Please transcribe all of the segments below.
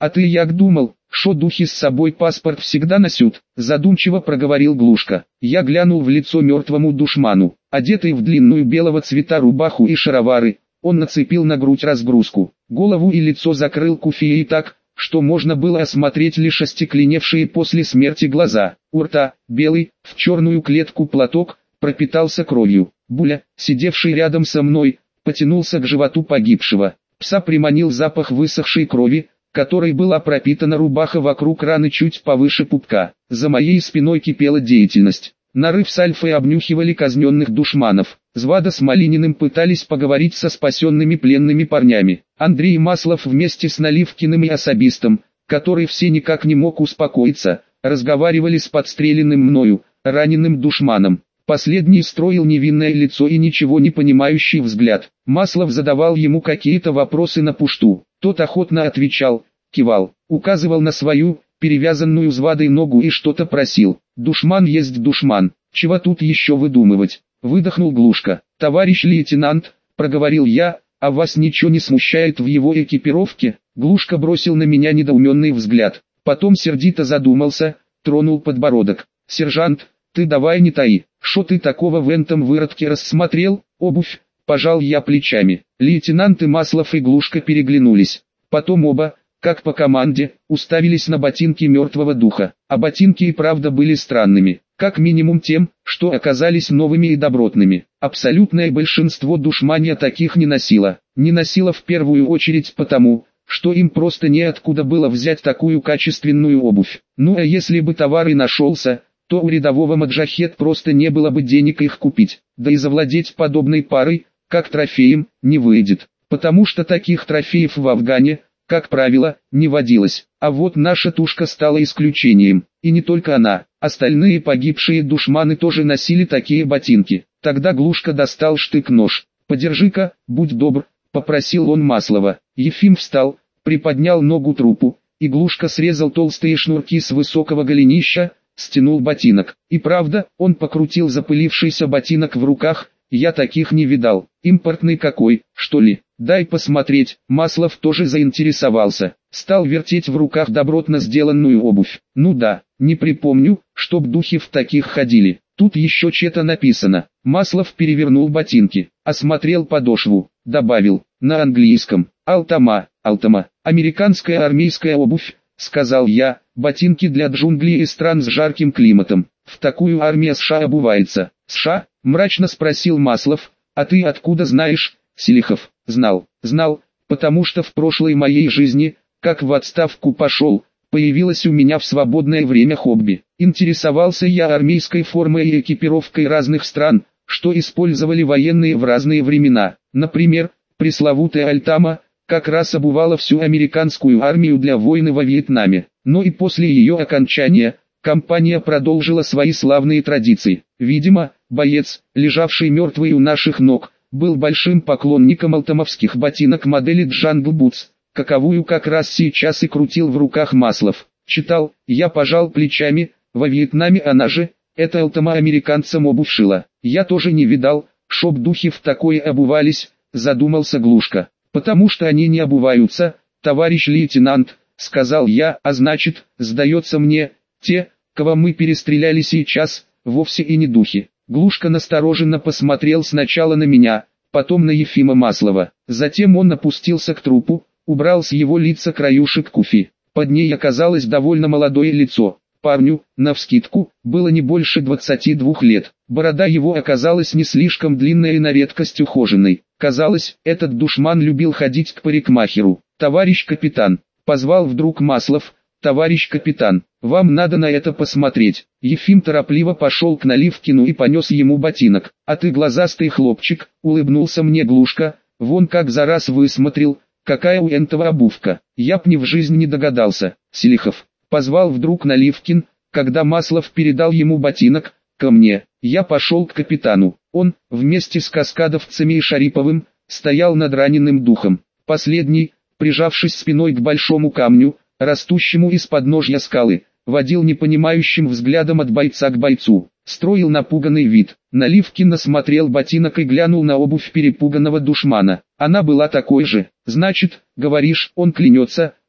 А ты як думал, шо духи с собой паспорт всегда носют? Задумчиво проговорил Глушка. Я глянул в лицо мертвому душману. Одетый в длинную белого цвета рубаху и шаровары, он нацепил на грудь разгрузку. Голову и лицо закрыл куфией так, что можно было осмотреть лишь остекленевшие после смерти глаза. У рта, белый, в черную клетку платок, пропитался кровью. Буля, сидевший рядом со мной, потянулся к животу погибшего. Пса приманил запах высохшей крови, которой была пропитана рубаха вокруг раны чуть повыше пупка. За моей спиной кипела деятельность. Нарыв с Альфой обнюхивали казненных душманов. Звада с Малининым пытались поговорить со спасенными пленными парнями. Андрей Маслов вместе с Наливкиным и особистом, который все никак не мог успокоиться, разговаривали с подстреленным мною, раненым душманом. Последний строил невинное лицо и ничего не понимающий взгляд. Маслов задавал ему какие-то вопросы на пушту. Тот охотно отвечал, кивал, указывал на свою, перевязанную звадой ногу и что-то просил. Душман есть душман, чего тут еще выдумывать? Выдохнул Глушка. Товарищ лейтенант, проговорил я, а вас ничего не смущает в его экипировке? Глушка бросил на меня недоуменный взгляд. Потом сердито задумался, тронул подбородок. Сержант, ты давай не таи, шо ты такого в этом выродке рассмотрел? Обувь, пожал я плечами. Лейтенанты Маслов и Глушка переглянулись. Потом оба, как по команде, уставились на ботинки мертвого духа. А ботинки и правда были странными, как минимум тем, что оказались новыми и добротными. Абсолютное большинство душманья таких не носило. Не носило в первую очередь потому, что им просто неоткуда было взять такую качественную обувь. Ну а если бы товар и нашелся, то у рядового маджахет просто не было бы денег их купить. Да и завладеть подобной парой, как трофеем, не выйдет. Потому что таких трофеев в Афгане, как правило, не водилось. А вот наша тушка стала исключением. И не только она, остальные погибшие душманы тоже носили такие ботинки. Тогда Глушка достал штык-нож. «Подержи-ка, будь добр», — попросил он Маслова. Ефим встал, приподнял ногу трупу, и Глушка срезал толстые шнурки с высокого голенища, стянул ботинок. И правда, он покрутил запылившийся ботинок в руках, я таких не видал. Импортный какой, что ли? Дай посмотреть. Маслов тоже заинтересовался. Стал вертеть в руках добротно сделанную обувь. Ну да, не припомню, чтоб духи в таких ходили. Тут еще что-то написано. Маслов перевернул ботинки, осмотрел подошву, добавил, на английском, «Алтама, Алтама, американская армейская обувь», сказал я, ботинки для джунглей и стран с жарким климатом. В такую армия США обувается. США? Мрачно спросил Маслов. А ты откуда знаешь? Селихов. Знал, потому что в прошлой моей жизни, как в отставку пошел, появилось у меня в свободное время хобби. Интересовался я армейской формой и экипировкой разных стран, что использовали военные в разные времена. Например, пресловутая Альтама, как раз обувала всю американскую армию для войны во Вьетнаме. Но и после ее окончания, компания продолжила свои славные традиции. Видимо, боец, лежавший мертвый у наших ног, был большим поклонником алтамовских ботинок модели Jungle Boots, каковую как раз сейчас и крутил в руках Маслов. Читал, я пожал плечами, во Вьетнаме она же, эта Алтама американцам обувь шила. Я тоже не видал, чтоб духи в такое обувались, задумался Глушка. Потому что они не обуваются, товарищ лейтенант, сказал я, а значит, сдается мне, те, кого мы перестреляли сейчас, вовсе и не духи. Глушка настороженно посмотрел сначала на меня, потом на Ефима Маслова. Затем он опустился к трупу, убрал с его лица краюшек куфи. Под ней оказалось довольно молодое лицо. Парню, навскидку, было не больше 22 лет. Борода его оказалась не слишком длинной и на редкость ухоженной. Казалось, этот душман любил ходить к парикмахеру. «Товарищ капитан», — позвал вдруг Маслов, — «товарищ капитан, вам надо на это посмотреть». Ефим торопливо пошел к Наливкину и понес ему ботинок. «А ты глазастый хлопчик», — улыбнулся мне Глушка, — «вон как за раз высмотрел, какая у энтова обувка. Я б ни в жизнь не догадался». Селихов позвал вдруг Наливкин, когда Маслов передал ему ботинок, ко мне. Я пошел к капитану. Он, вместе с каскадовцами и Шариповым, стоял над раненым духом. Последний, прижавшись спиной к большому камню, растущему из подножья скалы, водил непонимающим взглядом от бойца к бойцу. Строил напуганный вид. Наливкин осмотрел ботинок и глянул на обувь перепуганного душмана. Она была такой же. «Значит, говоришь, он клянется,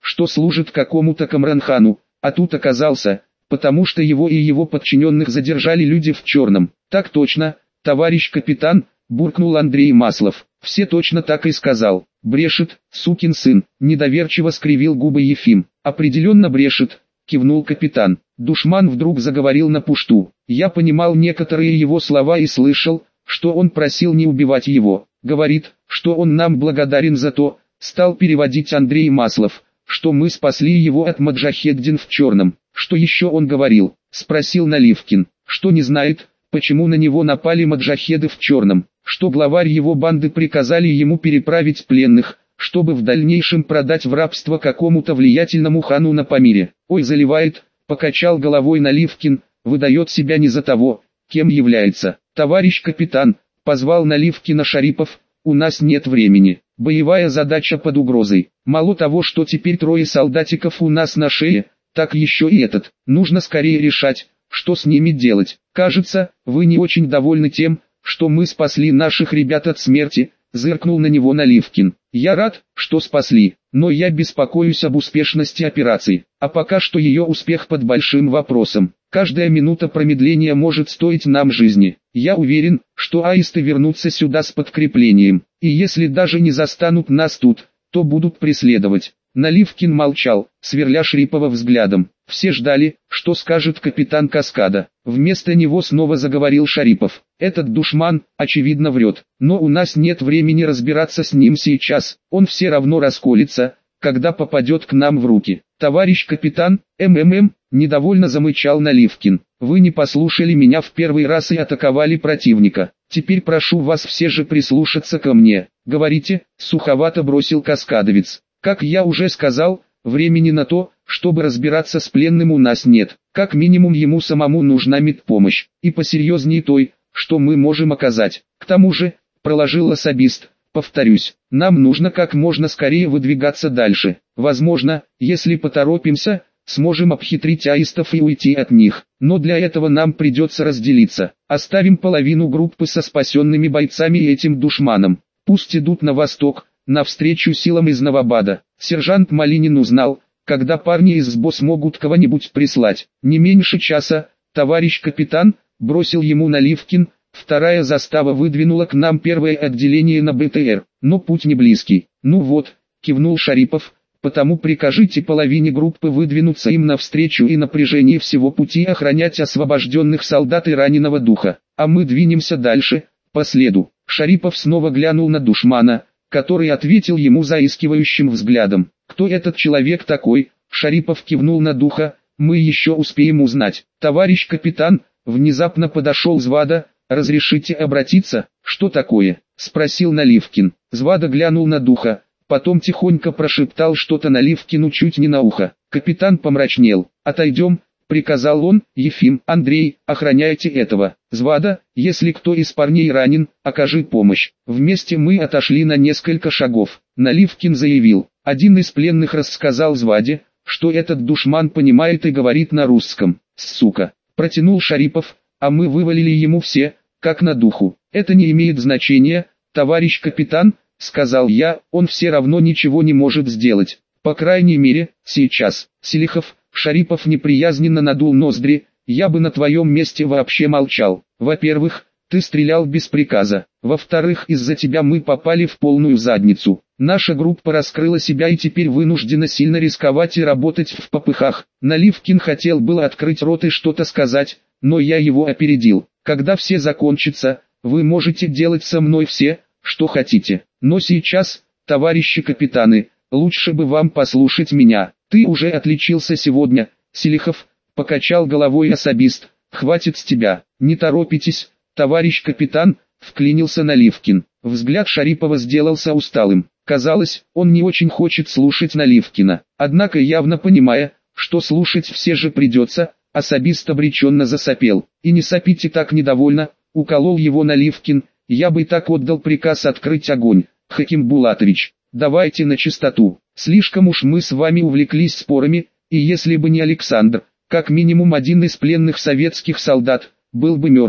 что служит какому-то Камранхану, а тут оказался, потому что его и его подчиненных задержали люди в черном. Так точно, товарищ капитан, буркнул Андрей Маслов. Все точно так и сказал. Брешет, сукин сын, недоверчиво скривил губы Ефим. Определенно брешет, кивнул капитан. Душман вдруг заговорил на пушту. Я понимал некоторые его слова и слышал, что он просил не убивать его. Говорит, что он нам благодарен за то, стал переводить Андрей Маслов, что мы спасли его от маджахеддин в черном. Что еще он говорил? Спросил Наливкин. Что не знает, почему на него напали маджахеды в черном. Что главарь его банды приказали ему переправить пленных, чтобы в дальнейшем продать в рабство какому-то влиятельному хану на Памире. Ой, заливает, покачал головой Наливкин, выдает себя не за того, кем является. Товарищ капитан, позвал Наливкина Шарипов, у нас нет времени. Боевая задача под угрозой. Мало того, что теперь 3 солдатиков у нас на шее, так еще и этот. Нужно скорее решать, что с ними делать. Кажется, вы не очень довольны тем, что мы спасли наших ребят от смерти, зыркнул на него Наливкин. Я рад, что спасли, но я беспокоюсь об успешности операции, а пока что ее успех под большим вопросом. Каждая минута промедления может стоить нам жизни. Я уверен, что аисты вернутся сюда с подкреплением, и если даже не застанут нас тут, то будут преследовать. Наливкин молчал, сверля Шарипова взглядом. Все ждали, что скажет капитан Каскада. Вместо него снова заговорил Шарипов. Этот душман, очевидно, врет, но у нас нет времени разбираться с ним сейчас. Он все равно расколется, когда попадет к нам в руки. Товарищ капитан, недовольно замычал Наливкин. Вы не послушали меня в первый раз и атаковали противника. Теперь прошу вас все же прислушаться ко мне. Говорите, суховато бросил каскадовец. Как я уже сказал, времени на то, чтобы разбираться с пленным у нас нет. Как минимум ему самому нужна медпомощь, и посерьезнее той, что мы можем оказать. К тому же, проложил особист, повторюсь, нам нужно как можно скорее выдвигаться дальше. Возможно, если поторопимся, сможем обхитрить аистов и уйти от них. Но для этого нам придется разделиться. Оставим половину группы со спасенными бойцами и этим душманом. Пусть идут на восток, навстречу силам из Новобада. Сержант Малинин узнал, когда парни из СБО смогут кого-нибудь прислать. Не меньше часа, товарищ капитан, бросил ему Наливкин. Вторая застава выдвинула к нам первое отделение на БТР, но путь не близкий. Ну вот, кивнул Шарипов, потому прикажите половине группы выдвинуться им навстречу и напряжение всего пути охранять освобожденных солдат и раненого духа. А мы двинемся дальше, по следу. Шарипов снова глянул на душмана, который ответил ему заискивающим взглядом. Кто этот человек такой? Шарипов кивнул на духа. Мы еще успеем узнать. Товарищ капитан, внезапно подошел Звада. Разрешите обратиться? Что такое? Спросил Наливкин. Звада глянул на духа, потом тихонько прошептал что-то Наливкину чуть не на ухо. Капитан помрачнел. Отойдем, приказал он. Ефим, Андрей, охраняйте этого. Звада, если кто из парней ранен, окажи помощь. Вместе мы отошли на несколько шагов. Наливкин заявил. Один из пленных рассказал Зваде, что этот душман понимает и говорит на русском. Сука, протянул Шарипов, а мы вывалили ему все, как на духу. Это не имеет значения, товарищ капитан, сказал я, он все равно ничего не может сделать. По крайней мере, сейчас. Селихов, Шарипов неприязненно надул ноздри. Я бы на твоем месте вообще молчал. Во-первых, ты стрелял без приказа. Во-вторых, из-за тебя мы попали в полную задницу. Наша группа раскрыла себя и теперь вынуждена сильно рисковать и работать в попыхах. Наливкин хотел было открыть рот и что-то сказать, но я его опередил. Когда все закончится, вы можете делать со мной все, что хотите. Но сейчас, товарищи капитаны, лучше бы вам послушать меня. Ты уже отличился сегодня, Селихов, покачал головой особист. Хватит с тебя, не торопитесь, товарищ капитан, вклинился Наливкин. Взгляд Шарипова сделался усталым. Казалось, он не очень хочет слушать Наливкина. Однако явно понимая, что слушать все же придется, особист обреченно засопел. И не сопите так недовольно, уколол его Наливкин. Я бы так отдал приказ открыть огонь. Хаким Булатович, давайте на чистоту. Слишком уж мы с вами увлеклись спорами, и если бы не Александр, как минимум один из пленных советских солдат, был бы мертв.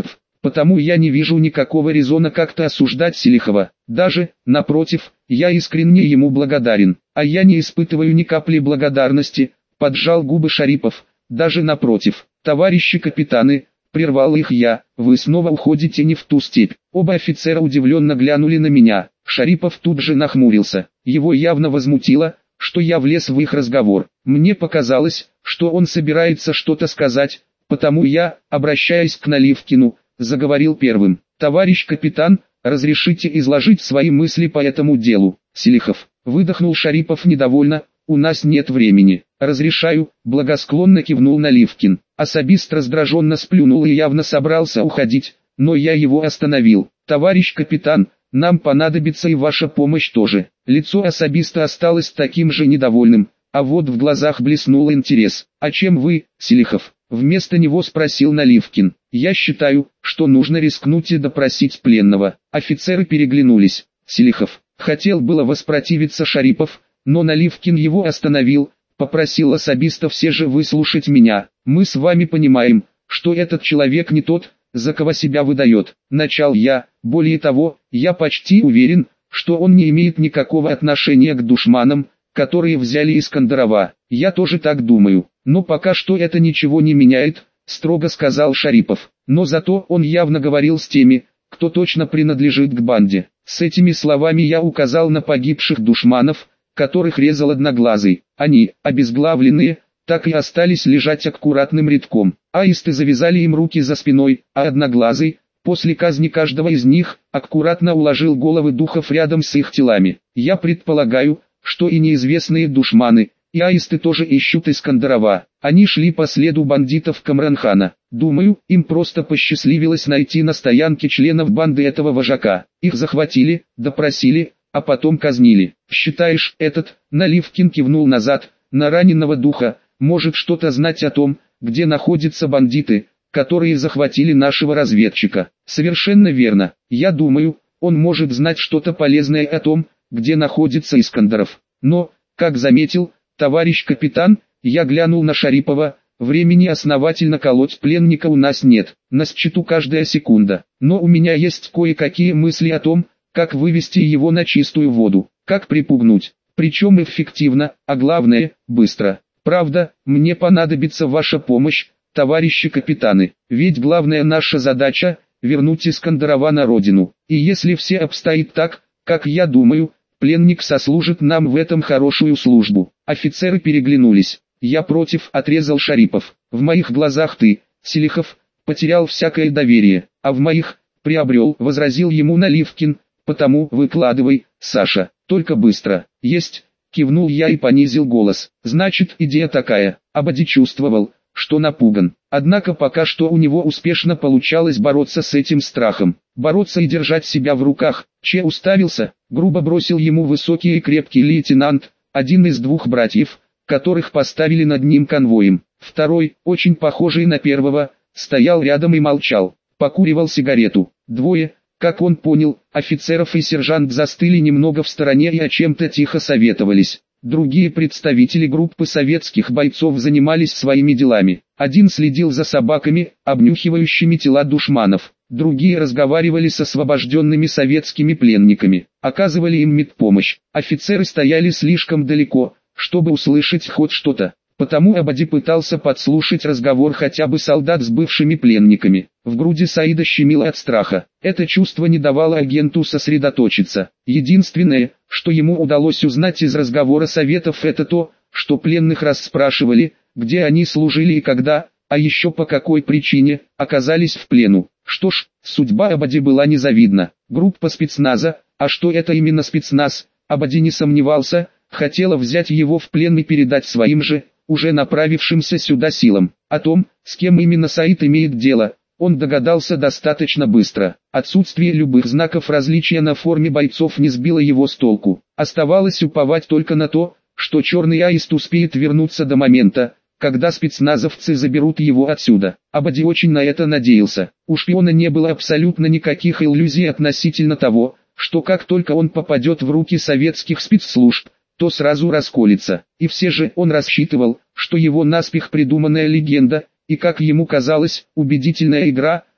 потому я не вижу никакого резона как-то осуждать Селихова. Даже, напротив, я искренне ему благодарен. А я не испытываю ни капли благодарности, поджал губы Шарипов. Даже напротив, товарищи капитаны, прервал их я, вы снова уходите не в ту степь. Оба офицера удивленно глянули на меня. Шарипов тут же нахмурился. Его явно возмутило, что я влез в их разговор. Мне показалось, что он собирается что-то сказать, потому я, обращаясь к Наливкину, заговорил первым. «Товарищ капитан, разрешите изложить свои мысли по этому делу?» «Селихов», выдохнул Шарипов недовольно, «у нас нет времени». «Разрешаю», благосклонно кивнул Наливкин. Особист раздраженно сплюнул и явно собрался уходить, но я его остановил. «Товарищ капитан, нам понадобится и ваша помощь тоже». Лицо особиста осталось таким же недовольным, а вот в глазах блеснул интерес. «А чем вы, Селихов?» Вместо него спросил Наливкин. «Я считаю, что нужно рискнуть и допросить пленного». Офицеры переглянулись. Селихов хотел было воспротивиться Шарипов, но Наливкин его остановил, попросил особиста все же выслушать меня. «Мы с вами понимаем, что этот человек не тот, за кого себя выдает», начал я. «Более того, я почти уверен, что он не имеет никакого отношения к душманам, которые взяли Искандарова. Я тоже так думаю, но пока что это ничего не меняет», строго сказал Шарипов. «Но зато он явно говорил с теми, кто точно принадлежит к банде». С этими словами я указал на погибших душманов, которых резал Одноглазый. Они, обезглавленные, так и остались лежать аккуратным рядком. Аисты завязали им руки за спиной, а Одноглазый, после казни каждого из них, аккуратно уложил головы духов рядом с их телами. Я предполагаю, что и неизвестные душманы, и аисты тоже ищут Искандарова. Они шли по следу бандитов Камранхана. Думаю, им просто посчастливилось найти на стоянке членов банды этого вожака. Их захватили, допросили, а потом казнили. Считаешь, этот, Наливкин кивнул назад, на раненого духа, может что-то знать о том, где находятся бандиты, которые захватили нашего разведчика? Совершенно верно. Я думаю, он может знать что-то полезное о том, где находится Искандаров. Но, как заметил, товарищ капитан, я глянул на Шарипова, времени основательно колоть пленника у нас нет, на счету каждая секунда. Но у меня есть кое-какие мысли о том, как вывести его на чистую воду, как припугнуть, причем эффективно, а главное, быстро. Правда, мне понадобится ваша помощь, товарищи капитаны, ведь главная наша задача – вернуть Искандарова на родину. И если все обстоит так, как я думаю, пленник сослужит нам в этом хорошую службу. Офицеры переглянулись. «Я против», – отрезал Шарипов. «В моих глазах ты, Селихов, потерял всякое доверие, а в моих – приобрел», – возразил ему Наливкин. «Потому выкладывай, Саша, только быстро». «Есть», – кивнул я и понизил голос. «Значит, идея такая». Абади чувствовал, что напуган. Однако пока что у него успешно получалось бороться с этим страхом. Бороться и держать себя в руках. Че уставился, грубо бросил ему высокий и крепкий лейтенант, один из двух братьев, которых поставили над ним конвоем. Второй, очень похожий на первого, стоял рядом и молчал, покуривал сигарету. Двое, как он понял, офицеров и сержант застыли немного в стороне и о чем-то тихо советовались. Другие представители группы советских бойцов занимались своими делами. Один следил за собаками, обнюхивающими тела душманов. Другие разговаривали с освобожденными советскими пленниками, оказывали им медпомощь. Офицеры стояли слишком далеко, чтобы услышать хоть что-то. Потому Абади пытался подслушать разговор хотя бы солдат с бывшими пленниками. В груди Саида щемило от страха. Это чувство не давало агенту сосредоточиться. Единственное, что ему удалось узнать из разговора советов, это то, что пленных расспрашивали, где они служили и когда, а еще по какой причине, оказались в плену. Что ж, судьба Абади была незавидна. Группа спецназа, а что это именно спецназ, Абади не сомневался, хотела взять его в плен и передать своим же, уже направившимся сюда силам. О том, с кем именно Саид имеет дело, он догадался достаточно быстро. Отсутствие любых знаков различия на форме бойцов не сбило его с толку. Оставалось уповать только на то, что черный аист успеет вернуться до момента, когда спецназовцы заберут его отсюда. Абади очень на это надеялся. У шпиона не было абсолютно никаких иллюзий относительно того, что как только он попадет в руки советских спецслужб, то сразу расколется. И все же он рассчитывал, что его наспех придуманная легенда, и как ему казалось, убедительная игра,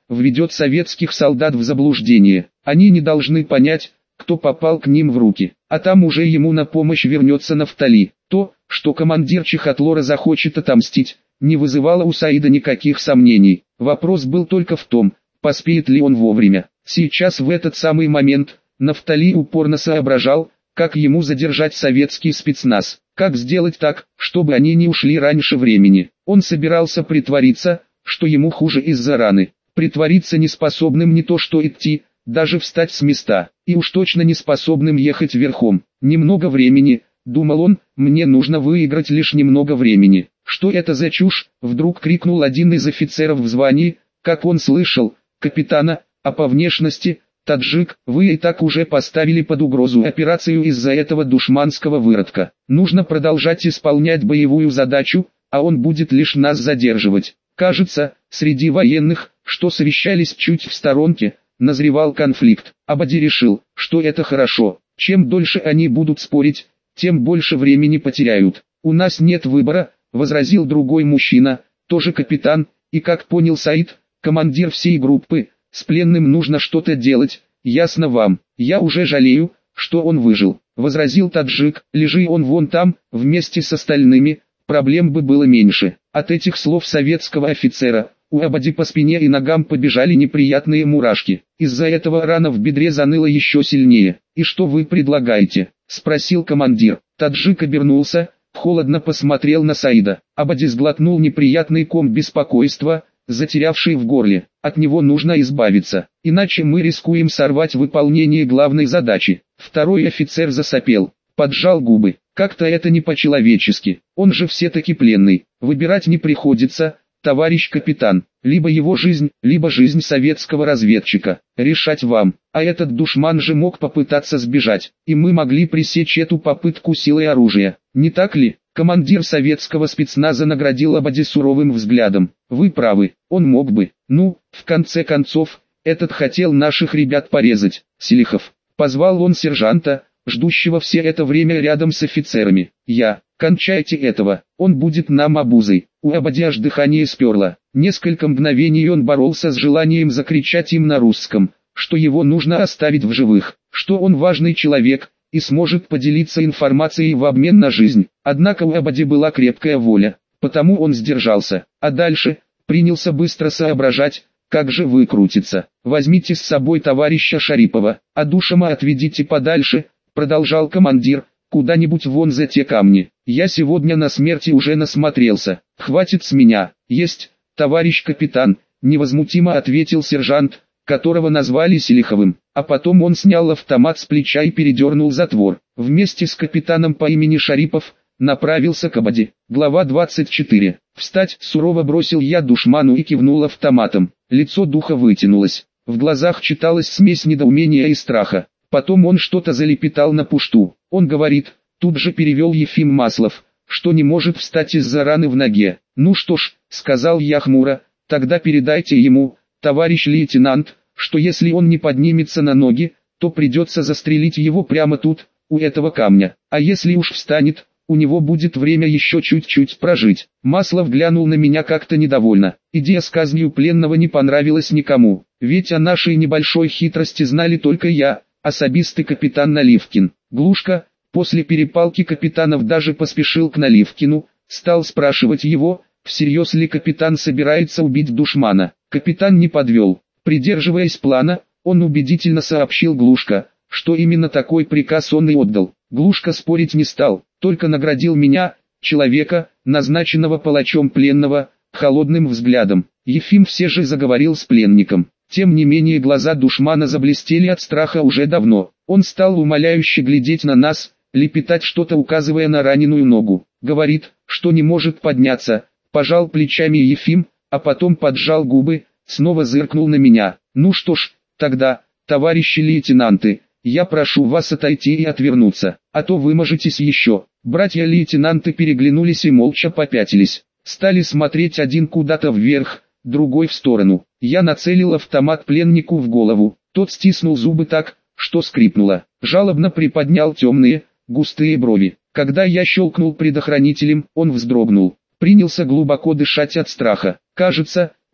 введет советских солдат в заблуждение. Они не должны понять, кто попал к ним в руки, а там уже ему на помощь вернется Нафтали. То, что командир Чехотлора захочет отомстить, не вызывало у Саида никаких сомнений. Вопрос был только в том, поспеет ли он вовремя. Сейчас в этот самый момент, Нафтали упорно соображал, как ему задержать советский спецназ, как сделать так, чтобы они не ушли раньше времени. Он собирался притвориться, что ему хуже из-за раны, притвориться неспособным не то что идти, даже встать с места, и уж точно неспособным ехать верхом. Немного времени, думал он, мне нужно выиграть лишь немного времени. Что это за чушь? Вдруг крикнул один из офицеров в звании, как он слышал, капитана, а по внешности, таджик, вы и так уже поставили под угрозу операцию из-за этого душманского выродка. Нужно продолжать исполнять боевую задачу, а он будет лишь нас задерживать. Кажется, среди военных, что совещались чуть в сторонке, назревал конфликт. Абади решил, что это хорошо. Чем дольше они будут спорить, тем больше времени потеряют. У нас нет выбора, возразил другой мужчина, тоже капитан, и как понял Саид, командир всей группы, с пленным нужно что-то делать, ясно вам. Я уже жалею, что он выжил, возразил таджик, лежи он вон там, вместе с остальными, проблем бы было меньше. От этих слов советского офицера, у Абади по спине и ногам побежали неприятные мурашки. Из-за этого рана в бедре заныла еще сильнее. «И что вы предлагаете?» – спросил командир. Таджик обернулся, холодно посмотрел на Саида. Абади сглотнул неприятный ком беспокойства, затерявший в горле. От него нужно избавиться, иначе мы рискуем сорвать выполнение главной задачи. Второй офицер засопел, поджал губы. Как-то это не по-человечески. Он же все-таки пленный. Выбирать не приходится, товарищ капитан. Либо его жизнь, либо жизнь советского разведчика. Решать вам. А этот душман же мог попытаться сбежать. И мы могли пресечь эту попытку силой оружия. Не так ли? Командир советского спецназа наградил Абади суровым взглядом. Вы правы, он мог бы. Ну, в конце концов, этот хотел наших ребят порезать. Селихов. Позвал он сержанта, ждущего все это время рядом с офицерами. Кончайте этого, он будет нам обузой. У Абади аж дыхание сперло. Несколько мгновений он боролся с желанием закричать им на русском, что его нужно оставить в живых, что он важный человек и сможет поделиться информацией в обмен на жизнь. Однако у Абади была крепкая воля, потому он сдержался, а дальше принялся быстро соображать, как же выкрутиться. Возьмите с собой товарища Шарипова, а Душама отведите подальше, продолжал командир, куда-нибудь вон за те камни. Я сегодня на смерти уже насмотрелся. Хватит с меня. Есть, товарищ капитан, невозмутимо ответил сержант, которого назвали Селиховым. А потом он снял автомат с плеча и передернул затвор. Вместе с капитаном по имени Шарипов направился к Абади. Глава 24. Встать, сурово бросил я душману и кивнул автоматом. Лицо духа вытянулось. В глазах читалась смесь недоумения и страха. Потом он что-то залепетал на пушту. Он говорит, тут же перевел Ефим Маслов, что не может встать из-за раны в ноге. Ну что ж, сказал я хмуро, тогда передайте ему, товарищ лейтенант, что если он не поднимется на ноги, то придется застрелить его прямо тут, у этого камня. А если уж встанет, у него будет время еще чуть-чуть прожить. Маслов глянул на меня как-то недовольно. Идея с казнью пленного не понравилась никому, ведь о нашей небольшой хитрости знали только я, особистый капитан Наливкин. Глушка, после перепалки капитанов даже поспешил к Наливкину, стал спрашивать его, всерьез ли капитан собирается убить душмана. Капитан не подвел. Придерживаясь плана, он убедительно сообщил Глушка, что именно такой приказ он и отдал. Глушка спорить не стал, только наградил меня, человека, назначенного палачом пленного, холодным взглядом. Ефим все же заговорил с пленником. Тем не менее глаза душмана заблестели от страха уже давно. Он стал умоляюще глядеть на нас, лепетать что-то, указывая на раненую ногу. Говорит, что не может подняться. Пожал плечами Ефим, а потом поджал губы, снова зыркнул на меня. Ну что ж, тогда, товарищи лейтенанты, я прошу вас отойти и отвернуться, а то выможетесь еще. Братья-лейтенанты переглянулись и молча попятились. Стали смотреть один куда-то вверх, другой в сторону. Я нацелил автомат пленнику в голову. Тот стиснул зубы так, что скрипнуло. Жалобно приподнял темные, густые брови. Когда я щелкнул предохранителем, он вздрогнул. Принялся глубоко дышать от страха. Кажется,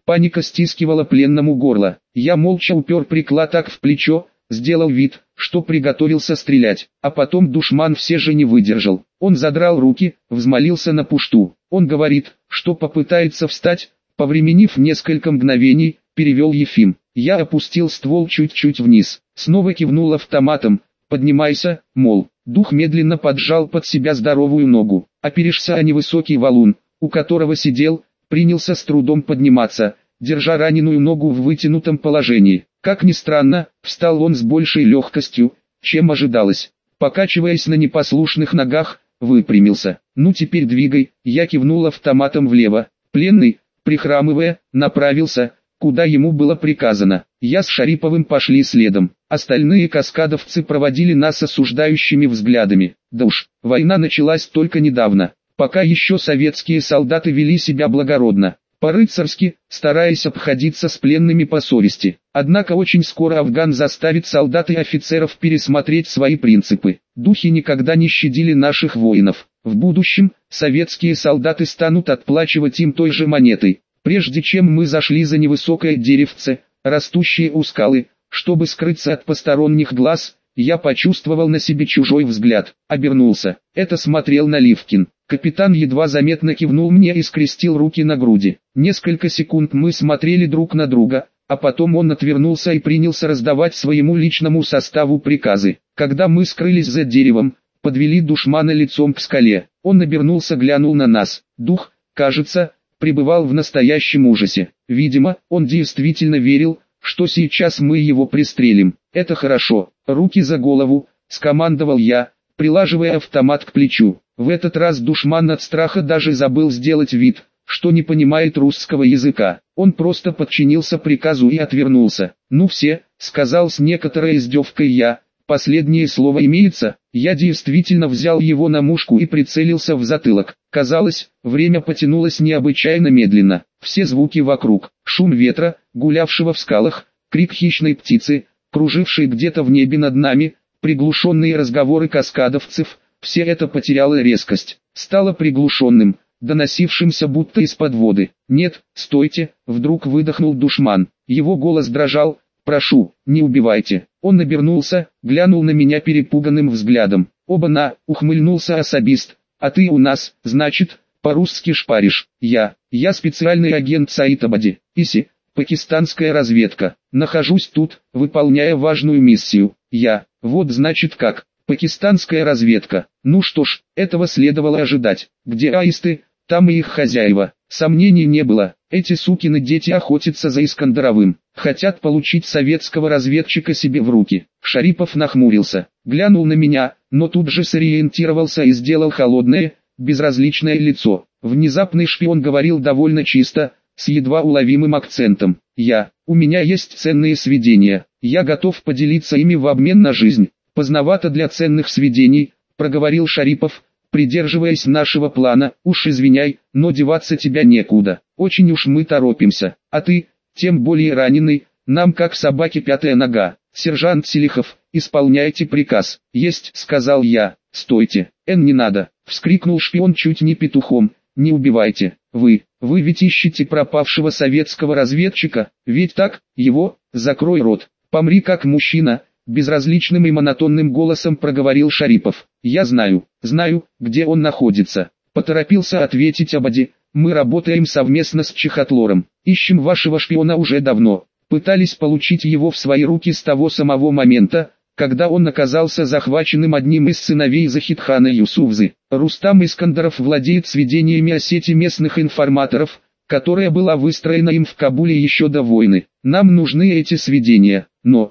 Паника стискивала пленному горло. Я молча упер приклад так в плечо, сделал вид, что приготовился стрелять, а потом душман все же не выдержал. Он задрал руки, взмолился на пушту. Он говорит, что попытается встать, повременив несколько мгновений, перевел Ефим. Я опустил ствол чуть-чуть вниз, снова кивнул автоматом, поднимайся, мол. Дух медленно поджал под себя здоровую ногу, оперешься о невысокий валун, у которого сидел, принялся с трудом подниматься, держа раненую ногу в вытянутом положении. Как ни странно, встал он с большей легкостью, чем ожидалось. Покачиваясь на непослушных ногах, выпрямился. «Ну теперь двигай», я кивнул автоматом влево. Пленный, прихрамывая, направился, куда ему было приказано. Я с Шариповым пошли следом. Остальные каскадовцы проводили нас осуждающими взглядами. Да уж, война началась только недавно. Пока еще советские солдаты вели себя благородно, по-рыцарски, стараясь обходиться с пленными по совести. Однако очень скоро Афган заставит солдат и офицеров пересмотреть свои принципы. Духи никогда не щадили наших воинов. В будущем, советские солдаты станут отплачивать им той же монетой. Прежде чем мы зашли за невысокое деревце, растущее у скалы, чтобы скрыться от посторонних глаз, я почувствовал на себе чужой взгляд, обернулся. Это смотрел Наливкин. Капитан едва заметно кивнул мне и скрестил руки на груди. Несколько секунд мы смотрели друг на друга, а потом он отвернулся и принялся раздавать своему личному составу приказы. Когда мы скрылись за деревом, подвели душмана лицом к скале. Он обернулся, глянул на нас. Дух, кажется, пребывал в настоящем ужасе. Видимо, он действительно верил, что сейчас мы его пристрелим. Это хорошо. Руки за голову, скомандовал я, прилаживая автомат к плечу. В этот раз душман от страха даже забыл сделать вид, что не понимает русского языка. Он просто подчинился приказу и отвернулся. «Ну все», — сказал с некоторой издевкой я, — «последнее слово имеется». Я действительно взял его на мушку и прицелился в затылок. Казалось, время потянулось необычайно медленно. Все звуки вокруг, шум ветра, гулявшего в скалах, крик хищной птицы, кружившей где-то в небе над нами, приглушенные разговоры каскадовцев, все это потеряло резкость, стало приглушенным, доносившимся будто из-под воды. «Нет, стойте!» — вдруг выдохнул душман. Его голос дрожал. «Прошу, не убивайте». Он обернулся, глянул на меня перепуганным взглядом. «Оба-на!» — ухмыльнулся особист. «А ты у нас, значит, по-русски шпаришь». Я специальный агент Саитабади, ИСИ, пакистанская разведка. Нахожусь тут, выполняя важную миссию. Вот значит как, пакистанская разведка. Ну что ж, этого следовало ожидать. Где аисты, там и их хозяева. Сомнений не было, эти сукины дети охотятся за Искандеровым. Хотят получить советского разведчика себе в руки. Шарипов нахмурился, глянул на меня, но тут же сориентировался и сделал холодное, безразличное лицо. Внезапный шпион говорил довольно чисто, с едва уловимым акцентом. У меня есть ценные сведения, я готов поделиться ими в обмен на жизнь. Поздновато для ценных сведений, проговорил Шарипов, придерживаясь нашего плана. Уж извиняй, но деваться тебя некуда. Очень уж мы торопимся, а ты, тем более раненый, нам как собаке пятая нога. Сержант Селихов, исполняйте приказ. Есть, сказал я. Стойте, не надо, вскрикнул шпион чуть не петухом. Не убивайте, вы ведь ищете пропавшего советского разведчика, ведь так, закрой рот, помри как мужчина, безразличным и монотонным голосом проговорил Шарипов. Я знаю, где он находится, поторопился ответить Абади. Мы работаем совместно с Чехотлором, ищем вашего шпиона уже давно, пытались получить его в свои руки с того самого момента, когда он оказался захваченным одним из сыновей Захидхана Юсуфзы. Рустам Искандеров владеет сведениями о сети местных информаторов, которая была выстроена им в Кабуле еще до войны. Нам нужны эти сведения, но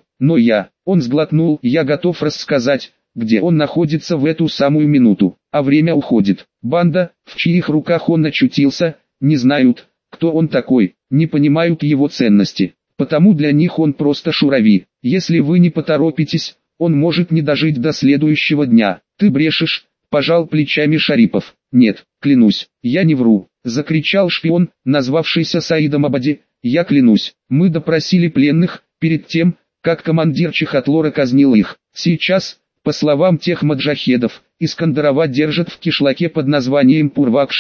он сглотнул, я готов рассказать, где он находится в эту самую минуту, а время уходит. Банда, в чьих руках он очутился, не знают, кто он такой, не понимают его ценности. Потому для них он просто шурави. Если вы не поторопитесь, он может не дожить до следующего дня. Ты брешешь, пожал плечами Шарипов. Нет, клянусь, я не вру, закричал шпион, назвавшийся Саидом Абади. Я клянусь, мы допросили пленных, перед тем, как командир Чехотлора казнил их. Сейчас, по словам тех маджахедов, Искандерова держат в кишлаке под названием Пурвакшин,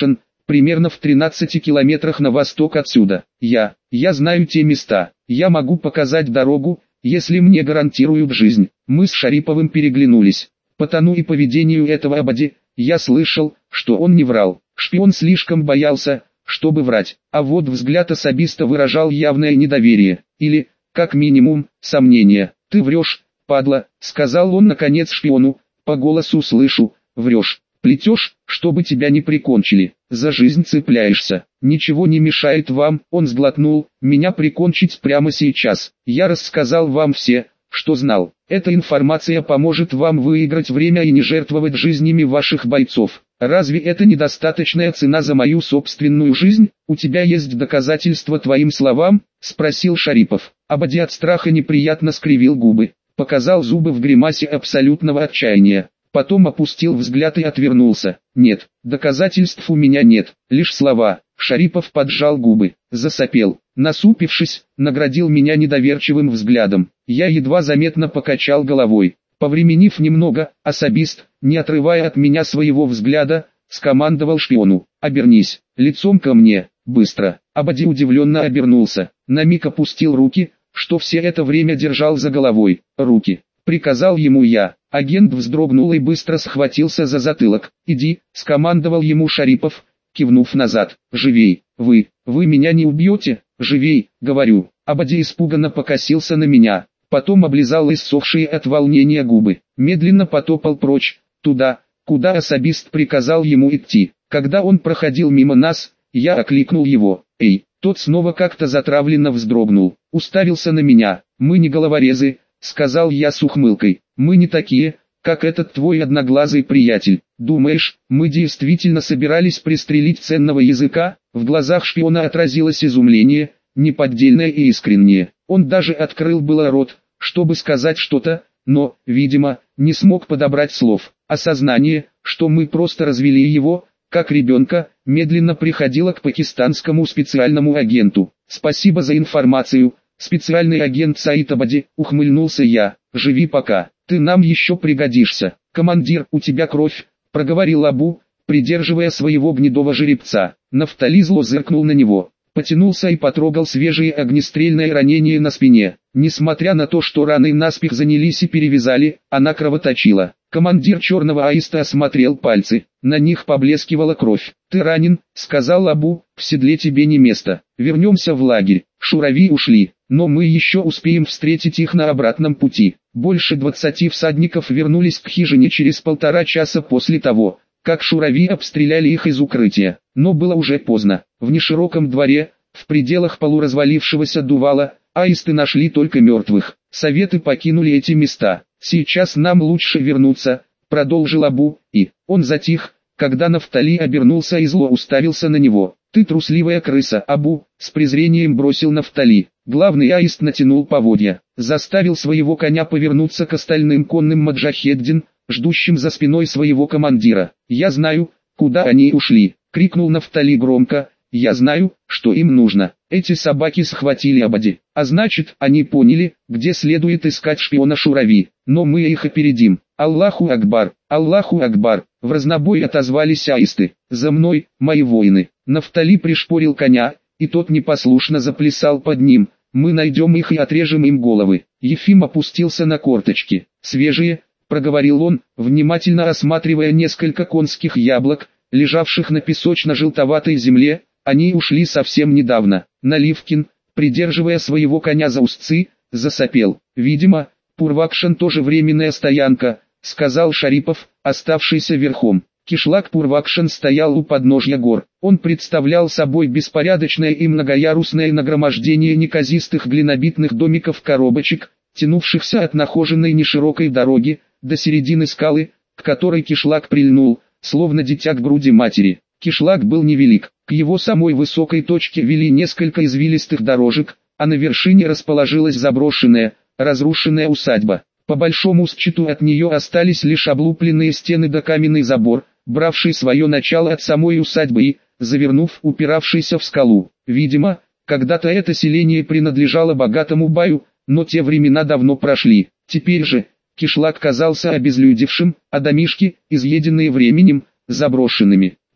примерно в 13 километрах на восток отсюда. Я знаю те места, я могу показать дорогу, если мне гарантируют жизнь. Мы с Шариповым переглянулись. По тону и поведению этого Абади, я слышал, что он не врал. Шпион слишком боялся, чтобы врать, а вот взгляд особиста выражал явное недоверие, или, как минимум, сомнение. «Ты врешь, падла», — сказал он наконец шпиону, — «по голосу слышу, врешь, плетешь, чтобы тебя не прикончили, за жизнь цепляешься, ничего не мешает вам», — он сглотнул, — «меня прикончить прямо сейчас. Я рассказал вам все, что знал. Эта информация поможет вам выиграть время и не жертвовать жизнями ваших бойцов. Разве это недостаточная цена за мою собственную жизнь? У тебя есть доказательства твоим словам?» — спросил Шарипов. Абади от страха неприятно скривил губы, показал зубы в гримасе абсолютного отчаяния. Потом опустил взгляд и отвернулся. «Нет, доказательств у меня нет, лишь слова». Шарипов поджал губы, засопел, насупившись, наградил меня недоверчивым взглядом. Я едва заметно покачал головой. Повременив немного, особист, не отрывая от меня своего взгляда, скомандовал шпиону: «Обернись, лицом ко мне, быстро». Абади удивленно обернулся, на миг опустил руки, что все это время держал за головой. «Руки», — приказал ему я. Агент вздрогнул и быстро схватился за затылок. «Иди», — скомандовал ему Шарипов, кивнув назад. «Живей, вы меня не убьете?» «Живей, говорю». Абади испуганно покосился на меня, потом облизал иссохшие от волнения губы, медленно потопал прочь, туда, куда особист приказал ему идти. Когда он проходил мимо нас, я окликнул его: «Эй!» Тот снова как-то затравленно вздрогнул, уставился на меня. «Мы не головорезы», — сказал я с ухмылкой. «Мы не такие, как этот твой одноглазый приятель. Думаешь, мы действительно собирались пристрелить ценного языка?» В глазах шпиона отразилось изумление, неподдельное и искреннее. Он даже открыл было рот, чтобы сказать что-то, но, видимо, не смог подобрать слов. Осознание, что мы просто развели его, как ребенка, медленно приходило к пакистанскому специальному агенту. «Спасибо за информацию, специальный агент Саид Абади», — ухмыльнулся я. «Живи пока, ты нам еще пригодишься». «Командир, у тебя кровь», — проговорил Абу, придерживая своего гнедого жеребца. Нафтали зло зыркнул на него, потянулся и потрогал свежие огнестрельные ранения на спине. Несмотря на то, что раны наспех занялись и перевязали, она кровоточила. Командир черного аиста осмотрел пальцы, на них поблескивала кровь. «Ты ранен», — сказал Абу, — «в седле тебе не место. Вернемся в лагерь». Шурави ушли, но мы еще успеем встретить их на обратном пути. Больше 20 всадников вернулись к хижине через 1,5 часа после того, как шурави обстреляли их из укрытия. Но было уже поздно. В нешироком дворе, в пределах полуразвалившегося дувала, аисты нашли только мертвых. Советы покинули эти места. «Сейчас нам лучше вернуться», — продолжил Абу, и он затих, когда Нафтали обернулся и зло уставился на него. «Ты трусливая крыса, Абу», — с презрением бросил Нафтали. Главный аист натянул поводья, заставил своего коня повернуться к остальным конным маджахеддин, ждущим за спиной своего командира. «Я знаю, куда они ушли», — крикнул Нафтали громко. «Я знаю, что им нужно. Эти собаки схватили Абади, а значит, они поняли, где следует искать шпиона шурави. Но мы их опередим». «Аллаху Акбар! Аллаху Акбар!» В разнобой отозвались аисты. «За мной, мои воины!» Нафтали пришпорил коня, и тот непослушно заплясал под ним. «Мы найдем их и отрежем им головы». Ефим опустился на корточки. «Свежие», — проговорил он, внимательно осматривая несколько конских яблок, лежавших на песочно-желтоватой земле. «Они ушли совсем недавно». Наливкин, придерживая своего коня за узцы, засопел. «Видимо, Пурвакшан тоже временная стоянка», — сказал Шарипов, оставшийся верхом. Кишлак Пурвакшан стоял у подножья гор. Он представлял собой беспорядочное и многоярусное нагромождение неказистых глинобитных домиков-коробочек, тянувшихся от нахоженной неширокой дороги до середины скалы, к которой Кишлак прильнул, словно дитя к груди матери. Кишлак был невелик, к его самой высокой точке вели несколько извилистых дорожек, а на вершине расположилась заброшенная, разрушенная усадьба. По большому счету от нее остались лишь облупленные стены да каменный забор, бравший свое начало от самой усадьбы и, завернув, упиравшийся в скалу. Видимо, когда-то это селение принадлежало богатому баю, но те времена давно прошли. Теперь же, Кишлак казался обезлюдевшим, а домишки, изъеденные временем, заброшенными.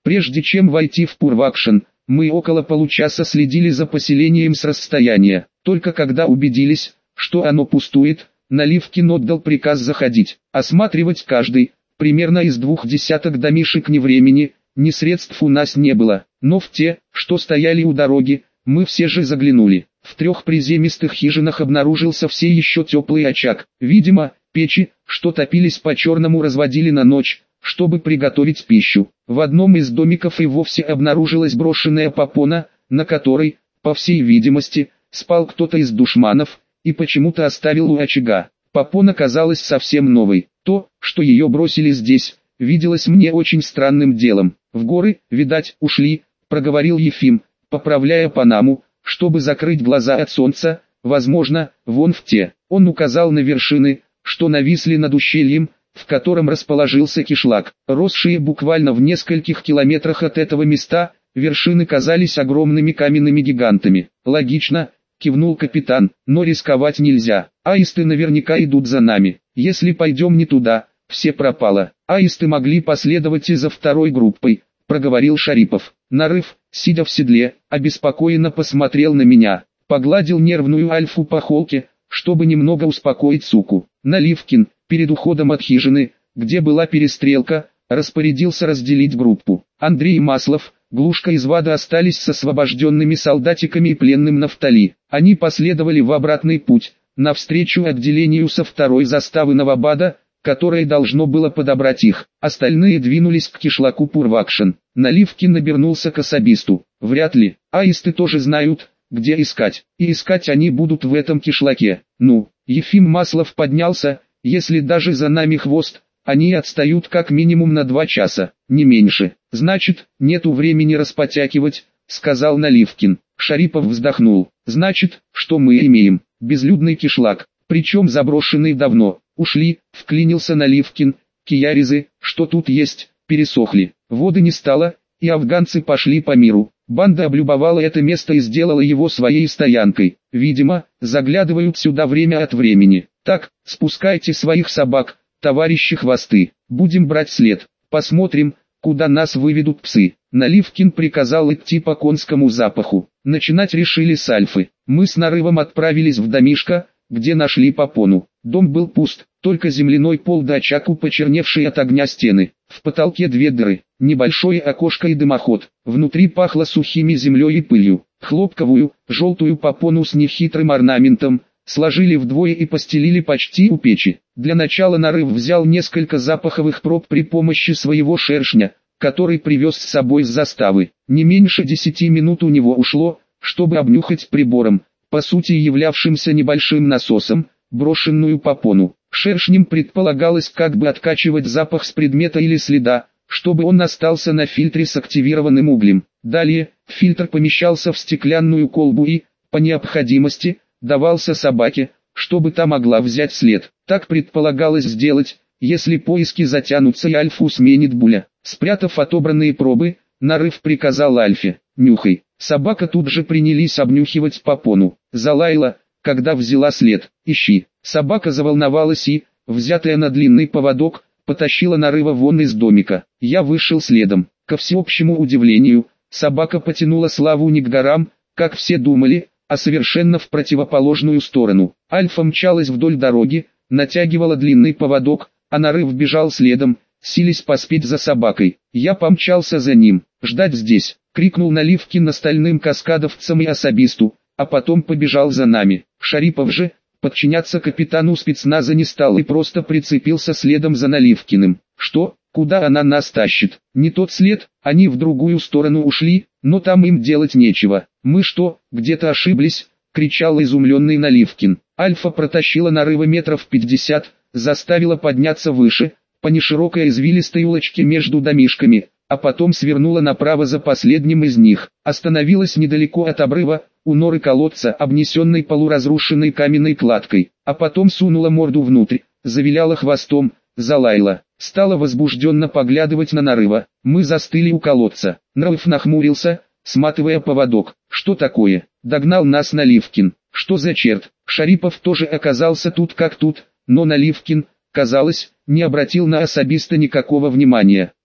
Прежде чем войти в Пурвакшен, мы около получаса следили за поселением с расстояния. Только когда убедились, что оно пустует, Наливкин отдал приказ заходить, осматривать каждый. Примерно из 20 домишек ни времени, ни средств у нас не было, но в те, что стояли у дороги, мы все же заглянули. В 3 приземистых хижинах обнаружился все еще теплый очаг. Видимо, печи, что топились по-черному, разводили на ночь, чтобы приготовить пищу. В одном из домиков и вовсе обнаружилась брошенная попона, на которой, по всей видимости, спал кто-то из душманов, и почему-то оставил у очага. Попона казалась совсем новой. То, что ее бросили здесь, виделось мне очень странным делом. В горы, видать, ушли, проговорил Ефим, поправляя панаму, чтобы закрыть глаза от солнца, возможно, вон в те. Он указал на вершины, что нависли над ущельем, в котором расположился кишлак. Росшие буквально в нескольких километрах от этого места, вершины казались огромными каменными гигантами. Логично, кивнул капитан, но рисковать нельзя. Аисты наверняка идут за нами. Если пойдем не туда, все пропало. Аисты могли последовать и за второй группой, проговорил Шарипов. Нарыв, сидя в седле, обеспокоенно посмотрел на меня, погладил нервную Альфу по холке, чтобы немного успокоить суку. Наливкин, перед уходом от хижины, где была перестрелка, распорядился разделить группу. Андрей и Маслов, Глушка и Звада остались с освобожденными солдатиками и пленным Нафтали. Они последовали в обратный путь, навстречу отделению со второй заставы Новобада, которое должно было подобрать их. Остальные двинулись к кишлаку Пурвакшен. Наливкин обернулся к особисту. Вряд ли. Аисты тоже знают, где искать. И искать они будут в этом кишлаке. Ну, Ефим Маслов поднялся. Если даже за нами хвост, они отстают как минимум на 2 часа, не меньше. Значит, нету времени распотякивать, сказал Наливкин. Шарипов вздохнул. Значит, что мы имеем? Безлюдный кишлак, причем заброшенный давно. Ушли, вклинился Наливкин. Кияризы, что тут есть, пересохли. Воды не стало, и афганцы пошли по миру. Банда облюбовала это место и сделала его своей стоянкой. Видимо, заглядывают сюда время от времени. Так, спускайте своих собак, товарищи хвосты. Будем брать след. Посмотрим, куда нас выведут псы. Наливкин приказал идти по конскому запаху. Начинать решили с Альфы. Мы с Нарывом отправились в домишко, где нашли попону. Дом был пуст, только земляной пол да очаг, почерневшие от огня стены. В потолке 2 дыры, небольшое окошко и дымоход. Внутри пахло сухими землей и пылью. Хлопковую, желтую попону с нехитрым орнаментом сложили вдвое и постелили почти у печи. Для начала Нарыв взял несколько запаховых проб при помощи своего шершня, который привез с собой с заставы. Не меньше 10 минут у него ушло, чтобы обнюхать прибором, по сути являвшимся небольшим насосом, брошенную попону. Шершнем предполагалось как бы откачивать запах с предмета или следа, чтобы он остался на фильтре с активированным углем. Далее, фильтр помещался в стеклянную колбу и, по необходимости, давался собаке, чтобы та могла взять след. Так предполагалось сделать, если поиски затянутся и Альфу сменит Буля. Спрятав отобранные пробы, Нарыв приказал Альфе: «Нюхай». Собака тут же принялись обнюхивать попону. Залаяла, когда взяла след. «Ищи». Собака заволновалась и, взятая на длинный поводок, потащила Нарыва вон из домика. Я вышел следом. Ко всеобщему удивлению, собака потянула Славу не к горам, как все думали, а совершенно в противоположную сторону. Альфа мчалась вдоль дороги, натягивала длинный поводок, а Нарыв бежал следом, силясь поспеть за собакой. Я помчался за ним. «Ждать здесь!» — крикнул Наливкин остальным каскадовцам и особисту, а потом побежал за нами. Шарипов же, подчиняться капитану спецназа не стал и просто прицепился следом за Наливкиным. «Что? Куда она нас тащит? Не тот след, они в другую сторону ушли, но там им делать нечего. Мы что, где-то ошиблись?» — кричал изумленный Наливкин. Альфа протащила Нарыва метров 50, заставила подняться выше, по неширокой извилистой улочке между домишками, а потом свернула направо за последним из них. Остановилась недалеко от обрыва, у норы колодца, обнесенной полуразрушенной каменной кладкой, а потом сунула морду внутрь, завиляла хвостом, залаяла, стала возбужденно поглядывать на Нарыва. Мы застыли у колодца. Нарыв нахмурился, сматывая поводок. «Что такое?» — догнал нас Наливкин. «Что за черт?» Шарипов тоже оказался тут как тут, но Наливкин, казалось, не обратил на особиста никакого внимания.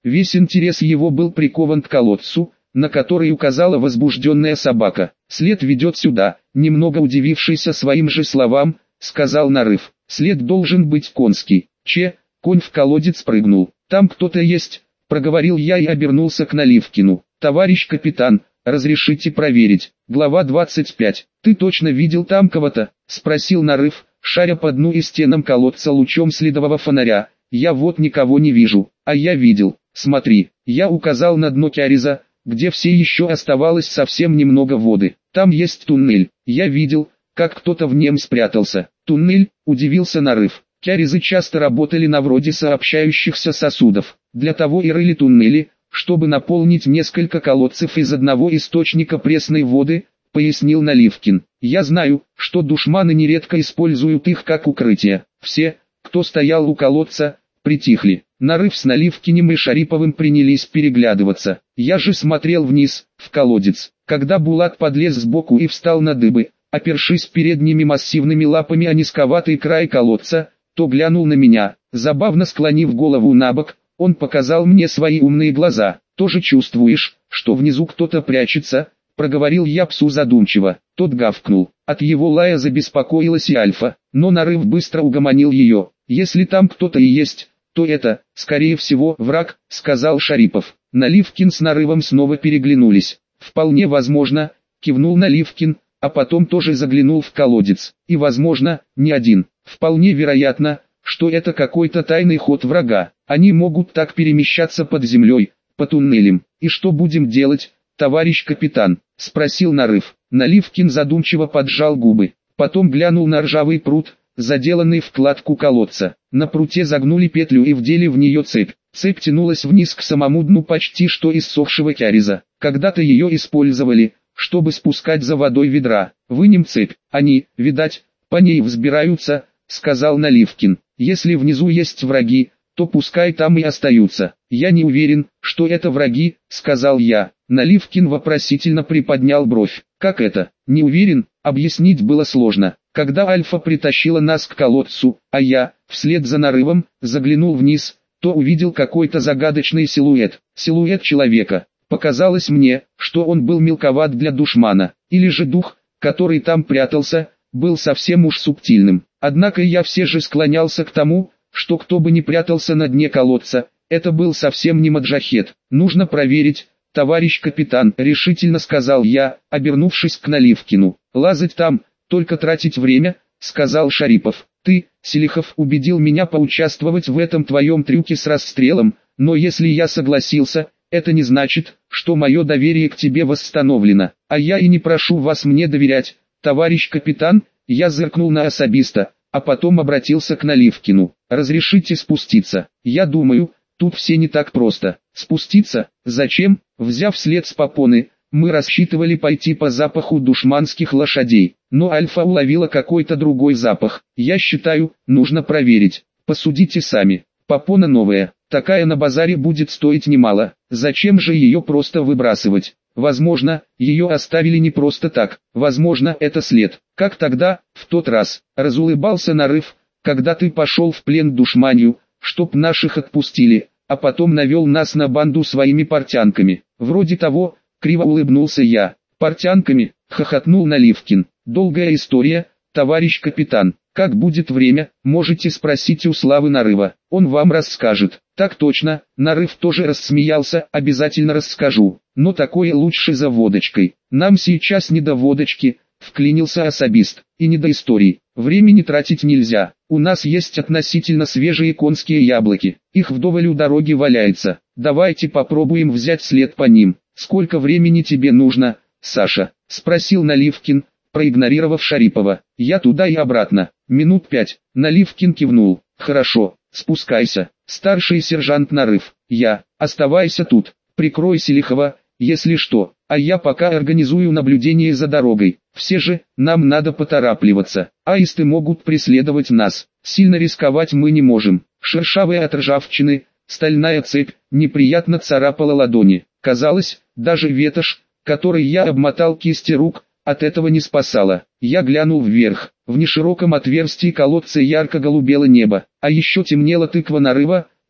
Весь интерес его был прикован к колодцу, на который указала возбужденная собака. «След ведет сюда», немного удивившийся своим же словам, сказал Нарыв. «След должен быть конский». Конь в колодец прыгнул. «Там кто-то есть», проговорил я и обернулся к Наливкину. «Товарищ капитан, разрешите проверить». Глава 25. «Ты точно видел там кого-то?» спросил Нарыв, шаря по дну и стенам колодца лучом следового фонаря. «Я вот никого не вижу». «А я видел. Смотри». Я указал на дно Кяриза, где все еще оставалось совсем немного воды. «Там есть туннель. Я видел, как кто-то в нем спрятался». «Туннель?» – удивился Нарыв. Кяризы часто работали на вроде сообщающихся сосудов. Для того и рыли туннели, чтобы наполнить несколько колодцев из одного источника пресной воды, пояснил Наливкин. «Я знаю, что душманы нередко используют их как укрытие». Все, кто стоял у колодца, притихли. Нарыв с Наливкиным и Шариповым принялись переглядываться. Я же смотрел вниз, в колодец. Когда Булат подлез сбоку и встал на дыбы, опершись передними массивными лапами о низковатый край колодца, то глянул на меня. Забавно склонив голову набок, он показал мне свои умные глаза. «Тоже чувствуешь, что внизу кто-то прячется?» — проговорил я псу задумчиво. Тот гавкнул. От его лая забеспокоилась и Альфа, но Нарыв быстро угомонил ее. «Если там кто-то и есть, то это, скорее всего, враг», — сказал Шарипов. Наливкин с Нарывом снова переглянулись. «Вполне возможно», — кивнул Наливкин, а потом тоже заглянул в колодец. «И возможно, не один. Вполне вероятно, что это какой-то тайный ход врага. Они могут так перемещаться под землей, по туннелям. И что будем делать, товарищ капитан?» — спросил Нарыв. Наливкин задумчиво поджал губы. Потом глянул на ржавый прут, заделанный в кладку колодца. На пруте загнули петлю и вдели в нее цепь. Цепь тянулась вниз к самому дну почти что иссохшего Кяриза. Когда-то ее использовали, чтобы спускать за водой ведра. «Вынем цепь, они, видать, по ней взбираются», — сказал Наливкин. «Если внизу есть враги, то пускай там и остаются». «Я не уверен, что это враги», — сказал я. Наливкин вопросительно приподнял бровь. «Как это? Не уверен?» Объяснить было сложно. Когда Альфа притащила нас к колодцу, а я, вслед за Нарывом, заглянул вниз, то увидел какой-то загадочный силуэт. Силуэт человека. Показалось мне, что он был мелковат для душмана, или же дух, который там прятался, был совсем уж субтильным. Однако я все же склонялся к тому, что кто бы ни прятался на дне колодца, это был совсем не маджахет. «Нужно проверить, товарищ капитан», — решительно сказал я, обернувшись к Наливкину. «Лазать там, только тратить время», — сказал Шарипов. «Ты, Селихов, убедил меня поучаствовать в этом твоем трюке с расстрелом, но если я согласился, это не значит, что мое доверие к тебе восстановлено. А я и не прошу вас мне доверять, товарищ капитан». Я зыркнул на особиста, а потом обратился к Наливкину. «Разрешите спуститься? Я думаю, тут все не так просто». «Спуститься? Зачем?» Взяв след с попоны, мы рассчитывали пойти по запаху душманских лошадей, но Альфа уловила какой-то другой запах. Я считаю, нужно проверить. Посудите сами. Попона новая, такая на базаре будет стоить немало. Зачем же ее просто выбрасывать? Возможно, ее оставили не просто так. Возможно, это след. Как тогда, в тот раз, разулыбался Нарыв, когда ты пошел в плен душманию, чтоб наших отпустили, а потом навел нас на банду своими портянками. Вроде того, криво улыбнулся я. «Портянками?» — хохотнул Наливкин. «Долгая история, товарищ капитан. Как будет время, можете спросить у Славы Нарыва, он вам расскажет». «Так точно», Нарыв тоже рассмеялся, «обязательно расскажу, но такое лучше за водочкой». «Нам сейчас не до водочки», — вклинился особист, «и не до историй. Времени тратить нельзя. У нас есть относительно свежие конские яблоки, их вдоволь у дороги валяется. Давайте попробуем взять след по ним». «Сколько времени тебе нужно, Саша?» — спросил Наливкин, проигнорировав Шарипова. «Я туда и обратно. Минут 5. Наливкин кивнул. «Хорошо, спускайся». Старший сержант Нарыв. «Я, оставайся тут, прикрой Селихова, если что, а я пока организую наблюдение за дорогой. Все же, нам надо поторапливаться. Аисты могут преследовать нас, сильно рисковать мы не можем». Шершавая от ржавчины, стальная цепь, неприятно царапала ладони. Казалось, даже ветошь, которой я обмотал кисти рук, от этого не спасала. Я глянул вверх. В нешироком отверстии колодца ярко голубело небо, а еще темнела тыква Нарыва,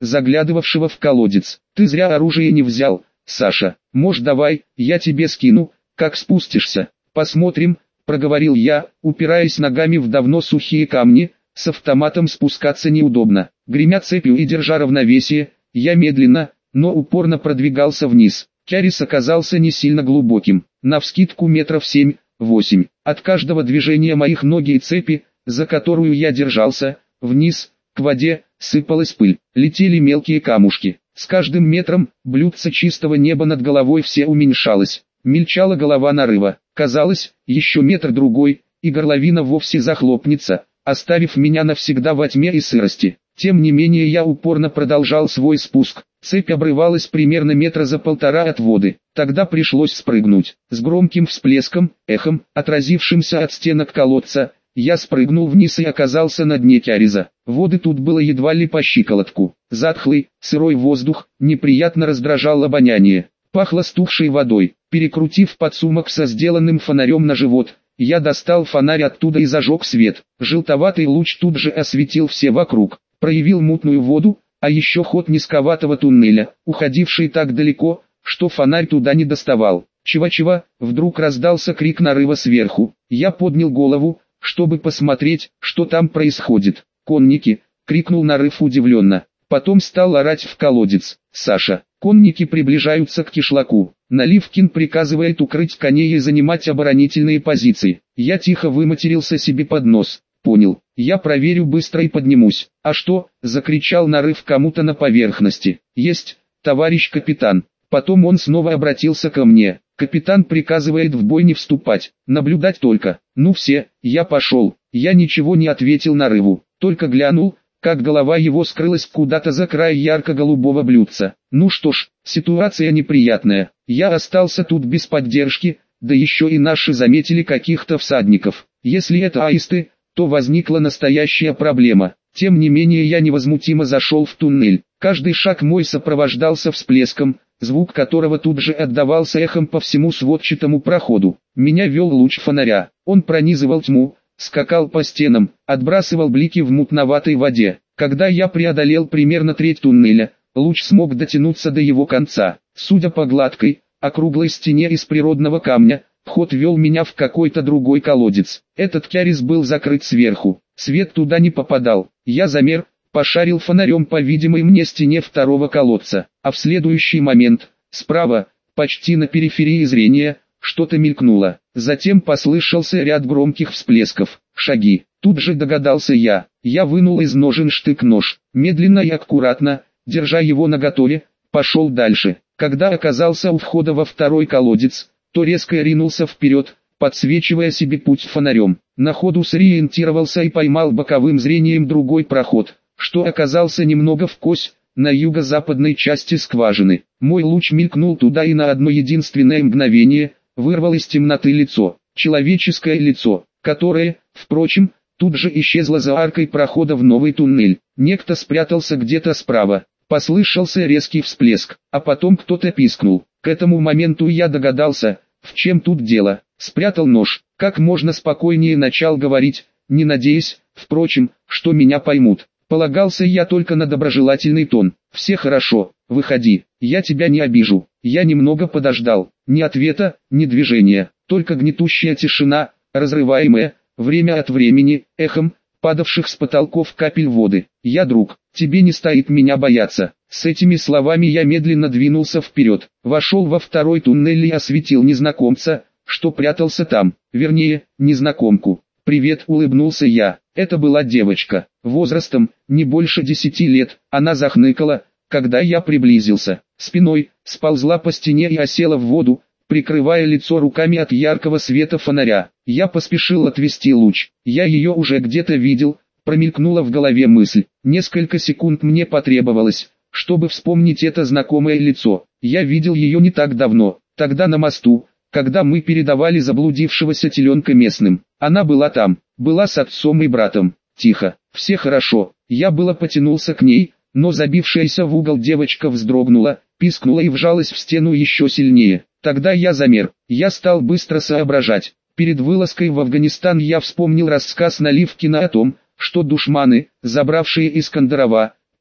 заглядывавшего в колодец. «Ты зря оружие не взял, Саша. Может, давай, я тебе скину, как спустишься. Посмотрим», — проговорил я, упираясь ногами в давно сухие камни. С автоматом спускаться неудобно. Гремя цепью и держа равновесие, я медленно, но упорно продвигался вниз. Кярис оказался не сильно глубоким, навскидку метров 7-8. От каждого движения моих ноги и цепи, за которую я держался, вниз, к воде, сыпалась пыль. Летели мелкие камушки. С каждым метром, блюдце чистого неба над головой все уменьшалось. Мельчала голова нарыва. Казалось, еще метр-другой, и горловина вовсе захлопнется, оставив меня навсегда во тьме и сырости. Тем не менее я упорно продолжал свой спуск. Цепь обрывалась примерно метра за полтора от воды. Тогда пришлось спрыгнуть. С громким всплеском, эхом, отразившимся от стенок колодца, я спрыгнул вниз и оказался на дне Кяриза. Воды тут было едва ли по щиколотку. Затхлый, сырой воздух неприятно раздражал обоняние. Пахло стухшей водой. Перекрутив подсумок со сделанным фонарем на живот, я достал фонарь оттуда и зажег свет. Желтоватый луч тут же осветил все вокруг. Проявил мутную воду, а еще ход низковатого туннеля, уходивший так далеко, что фонарь туда не доставал. «Чего-чего?» — вдруг раздался крик нарыва сверху. Я поднял голову, чтобы посмотреть, что там происходит. «Конники!» — крикнул нарыв удивленно. Потом стал орать в колодец. «Саша, конники приближаются к кишлаку. Наливкин приказывает укрыть коней и занимать оборонительные позиции». Я тихо выматерился себе под нос. «Понял, я проверю быстро и поднимусь». «А что?» — закричал нарыв кому-то на поверхности. «Есть, товарищ капитан». Потом он снова обратился ко мне. «Капитан приказывает в бой не вступать, наблюдать только». «Ну все, я пошел». Я ничего не ответил нарыву, только глянул, как голова его скрылась куда-то за край ярко-голубого блюдца. Ну что ж, ситуация неприятная. Я остался тут без поддержки, да еще и наши заметили каких-то всадников. Если это аисты, то возникла настоящая проблема. Тем не менее я невозмутимо зашел в туннель. Каждый шаг мой сопровождался всплеском, звук которого тут же отдавался эхом по всему сводчатому проходу. Меня вел луч фонаря. Он пронизывал тьму, скакал по стенам, отбрасывал блики в мутноватой воде. Когда я преодолел примерно треть туннеля, луч смог дотянуться до его конца. Судя по гладкой, округлой стене из природного камня, вход вел меня в какой-то другой колодец. Этот Кярис был закрыт сверху, свет туда не попадал. Я замер, пошарил фонарем по видимой мне стене второго колодца, а в следующий момент, справа, почти на периферии зрения, что-то мелькнуло. Затем послышался ряд громких всплесков, шаги. Тут же догадался я. Я вынул из ножен штык-нож, медленно и аккуратно, держа его наготове, пошел дальше. Когда оказался у входа во второй колодец, то резко ринулся вперед, подсвечивая себе путь фонарем. На ходу сориентировался и поймал боковым зрением другой проход, что оказался немного вкось, на юго-западной части скважины. Мой луч мелькнул туда и на одно единственное мгновение вырвал из темноты лицо, человеческое лицо, которое, впрочем, тут же исчезло за аркой прохода в новый туннель. Некто спрятался где-то справа. Послышался резкий всплеск, а потом кто-то пискнул. К этому моменту я догадался, в чем тут дело. Спрятал нож, как можно спокойнее начал говорить, не надеясь, впрочем, что меня поймут. Полагался я только на доброжелательный тон. «Все хорошо, выходи, я тебя не обижу». Я немного подождал. Ни ответа, ни движения, только гнетущая тишина, разрываемая, время от времени, эхом, падавших с потолков капель воды. «Я друг, тебе не стоит меня бояться». С этими словами я медленно двинулся вперед, вошел во второй туннель и осветил незнакомца, что прятался там, вернее, незнакомку. «Привет», — улыбнулся я. Это была девочка, возрастом, не больше 10 лет. Она захныкала, когда я приблизился. Спиной, сползла по стене и осела в воду, прикрывая лицо руками от яркого света фонаря. Я поспешил отвести луч. Я ее уже где-то видел, промелькнула в голове мысль. Несколько секунд мне потребовалось, чтобы вспомнить это знакомое лицо. Я видел ее не так давно, тогда на мосту, когда мы передавали заблудившегося теленка местным. Она была там, была с отцом и братом. Тихо, все хорошо. Я было потянулся к ней, но забившаяся в угол девочка вздрогнула, пискнула и вжалась в стену еще сильнее. Тогда я замер, я стал быстро соображать. Перед вылазкой в Афганистан я вспомнил рассказ Наливкина о том, что душманы, забравшие Искандерова,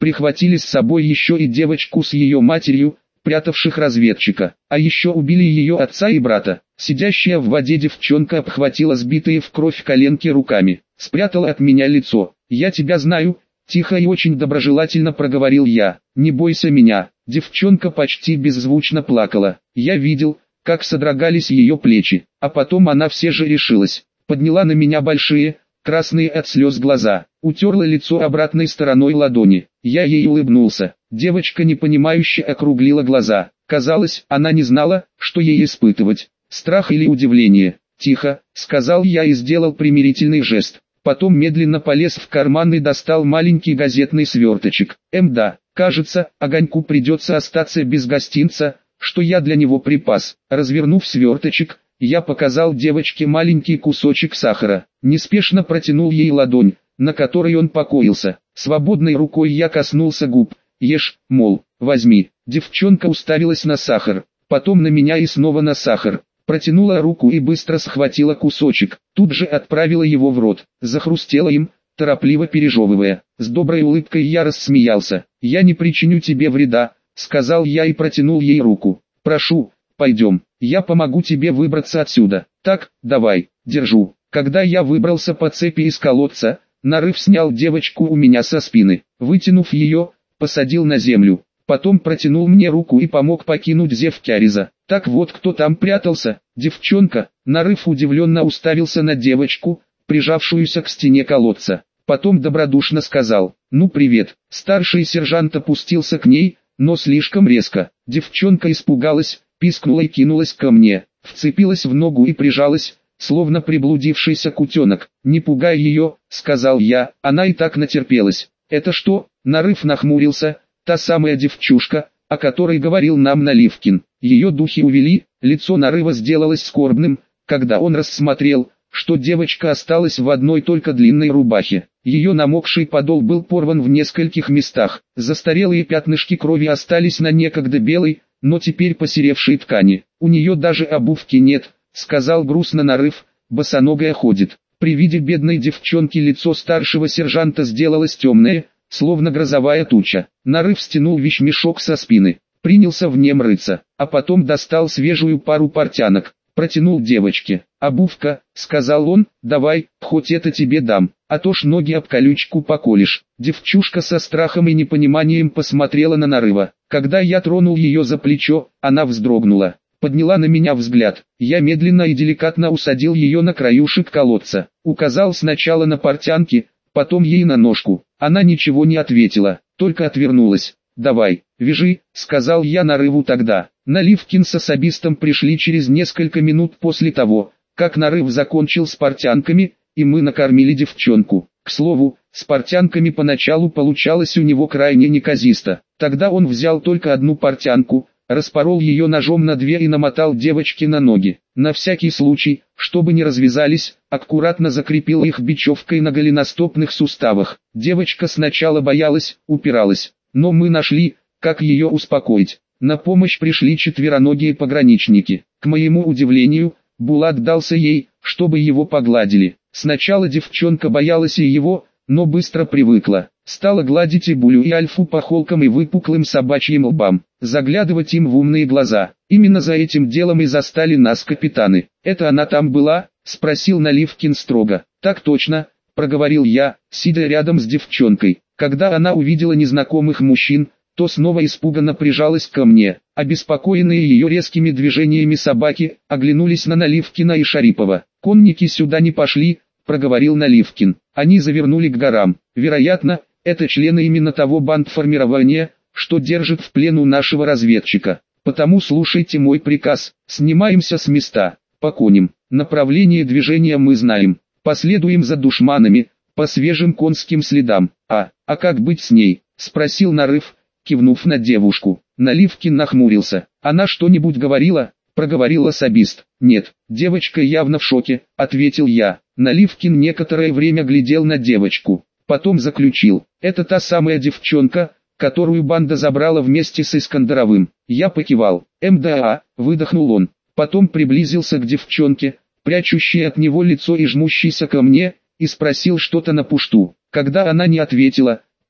Прихватили с собой еще и девочку с ее матерью, прятавших разведчика. А еще убили ее отца и брата. Сидящая в воде девчонка обхватила сбитые в кровь коленки руками. Спрятала от меня лицо. «Я тебя знаю», — тихо и очень доброжелательно проговорил я. «Не бойся меня». Девчонка почти беззвучно плакала. Я видел, как содрогались ее плечи. А потом она все же решилась. Подняла на меня большие, красные от слез глаза. Утерла лицо обратной стороной ладони. Я ей улыбнулся. Девочка непонимающе округлила глаза. Казалось, она не знала, что ей испытывать. Страх или удивление. «Тихо», — сказал я и сделал примирительный жест. Потом медленно полез в карман и достал маленький газетный сверточек. Да, кажется, Огоньку придется остаться без гостинца, что я для него припас. Развернув сверточек, я показал девочке маленький кусочек сахара. Неспешно протянул ей ладонь, на которой он покоился. Свободной рукой я коснулся губ. «Ешь, мол, возьми». Девчонка уставилась на сахар, потом на меня и снова на сахар. Протянула руку и быстро схватила кусочек. Тут же отправила его в рот. Захрустела им, торопливо пережевывая. С доброй улыбкой я рассмеялся. «Я не причиню тебе вреда», — сказал я и протянул ей руку. «Прошу, пойдем, я помогу тебе выбраться отсюда. Так, давай, держу». Когда я выбрался по цепи из колодца, Нарыв снял девочку у меня со спины. Вытянув ее, посадил на землю. Потом протянул мне руку и помог покинуть зев Кяриза. Так вот кто там прятался, девчонка. Нарыв удивленно уставился на девочку, прижавшуюся к стене колодца. Потом добродушно сказал: «Ну привет». Старший сержант опустился к ней, но слишком резко. Девчонка испугалась, пискнула и кинулась ко мне. Вцепилась в ногу и прижалась, словно приблудившийся кутенок. «Не пугай ее», — сказал я, — «она и так натерпелась». «Это что?» — Нарыв нахмурился. «Та самая девчушка, о которой говорил нам Наливкин. Ее духи увели». Лицо Нарыва сделалось скорбным, когда он рассмотрел, что девочка осталась в одной только длинной рубахе. Ее намокший подол был порван в нескольких местах. Застарелые пятнышки крови остались на некогда белой, но теперь посеревшей ткани. «У нее даже обувки нет», — сказал грустно Нарыв, — «босоногая ходит». При виде бедной девчонки лицо старшего сержанта сделалось темное, словно грозовая туча. Нарыв стянул вещмешок со спины, принялся в нем рыться, а потом достал свежую пару портянок, протянул девочке. «Обувка», — сказал он, — «давай, хоть это тебе дам, а то ж ноги об колючку поколешь». Девчушка со страхом и непониманием посмотрела на Нарыва. Когда я тронул ее за плечо, она вздрогнула, подняла на меня взгляд. Я медленно и деликатно усадил ее на краюшек колодца, указал сначала на портянки, потом ей на ножку. Она ничего не ответила, только отвернулась. «Давай, вяжи», — сказал я Нарыву тогда. Наливкин с особистом пришли через несколько минут после того, как Нарыв закончил с портянками, и мы накормили девчонку. К слову, с портянками поначалу получалось у него крайне неказисто. Тогда он взял только одну портянку, распорол ее ножом на две и намотал девочке на ноги. На всякий случай, чтобы не развязались, аккуратно закрепил их бечевкой на голеностопных суставах. Девочка сначала боялась, упиралась, но мы нашли, как ее успокоить. На помощь пришли четвероногие пограничники. К моему удивлению, Булат дался ей, чтобы его погладили. Сначала девчонка боялась и его, но быстро привыкла. Стала гладить и Булю, и Альфу по холкам и выпуклым собачьим лбам, заглядывать им в умные глаза. Именно за этим делом и застали нас капитаны. «Это она там была?» — спросил Наливкин строго. «Так точно», — проговорил я, сидя рядом с девчонкой. Когда она увидела незнакомых мужчин, то снова испуганно прижалась ко мне. Обеспокоенные ее резкими движениями собаки, оглянулись на Наливкина и Шарипова. «Конники сюда не пошли», — проговорил Наливкин. «Они завернули к горам. Вероятно, это члены именно того бандформирования, что держит в плену нашего разведчика. Потому слушайте мой приказ. Снимаемся с места, поконим. Направление движения мы знаем. Последуем за душманами, по свежим конским следам». «А как быть с ней?» — спросил Нарыв, кивнув на девушку. Наливкин нахмурился. «Она что-нибудь говорила?» — проговорил особист. «Нет, девочка явно в шоке», — ответил я. Наливкин некоторое время глядел на девочку. Потом заключил: «Это та самая девчонка, которую банда забрала вместе с Искандеровым». Я покивал. «МДА», — выдохнул он. Потом приблизился к девчонке, прячущей от него лицо и жмущейся ко мне, и спросил что-то на пушту. Когда она не ответила,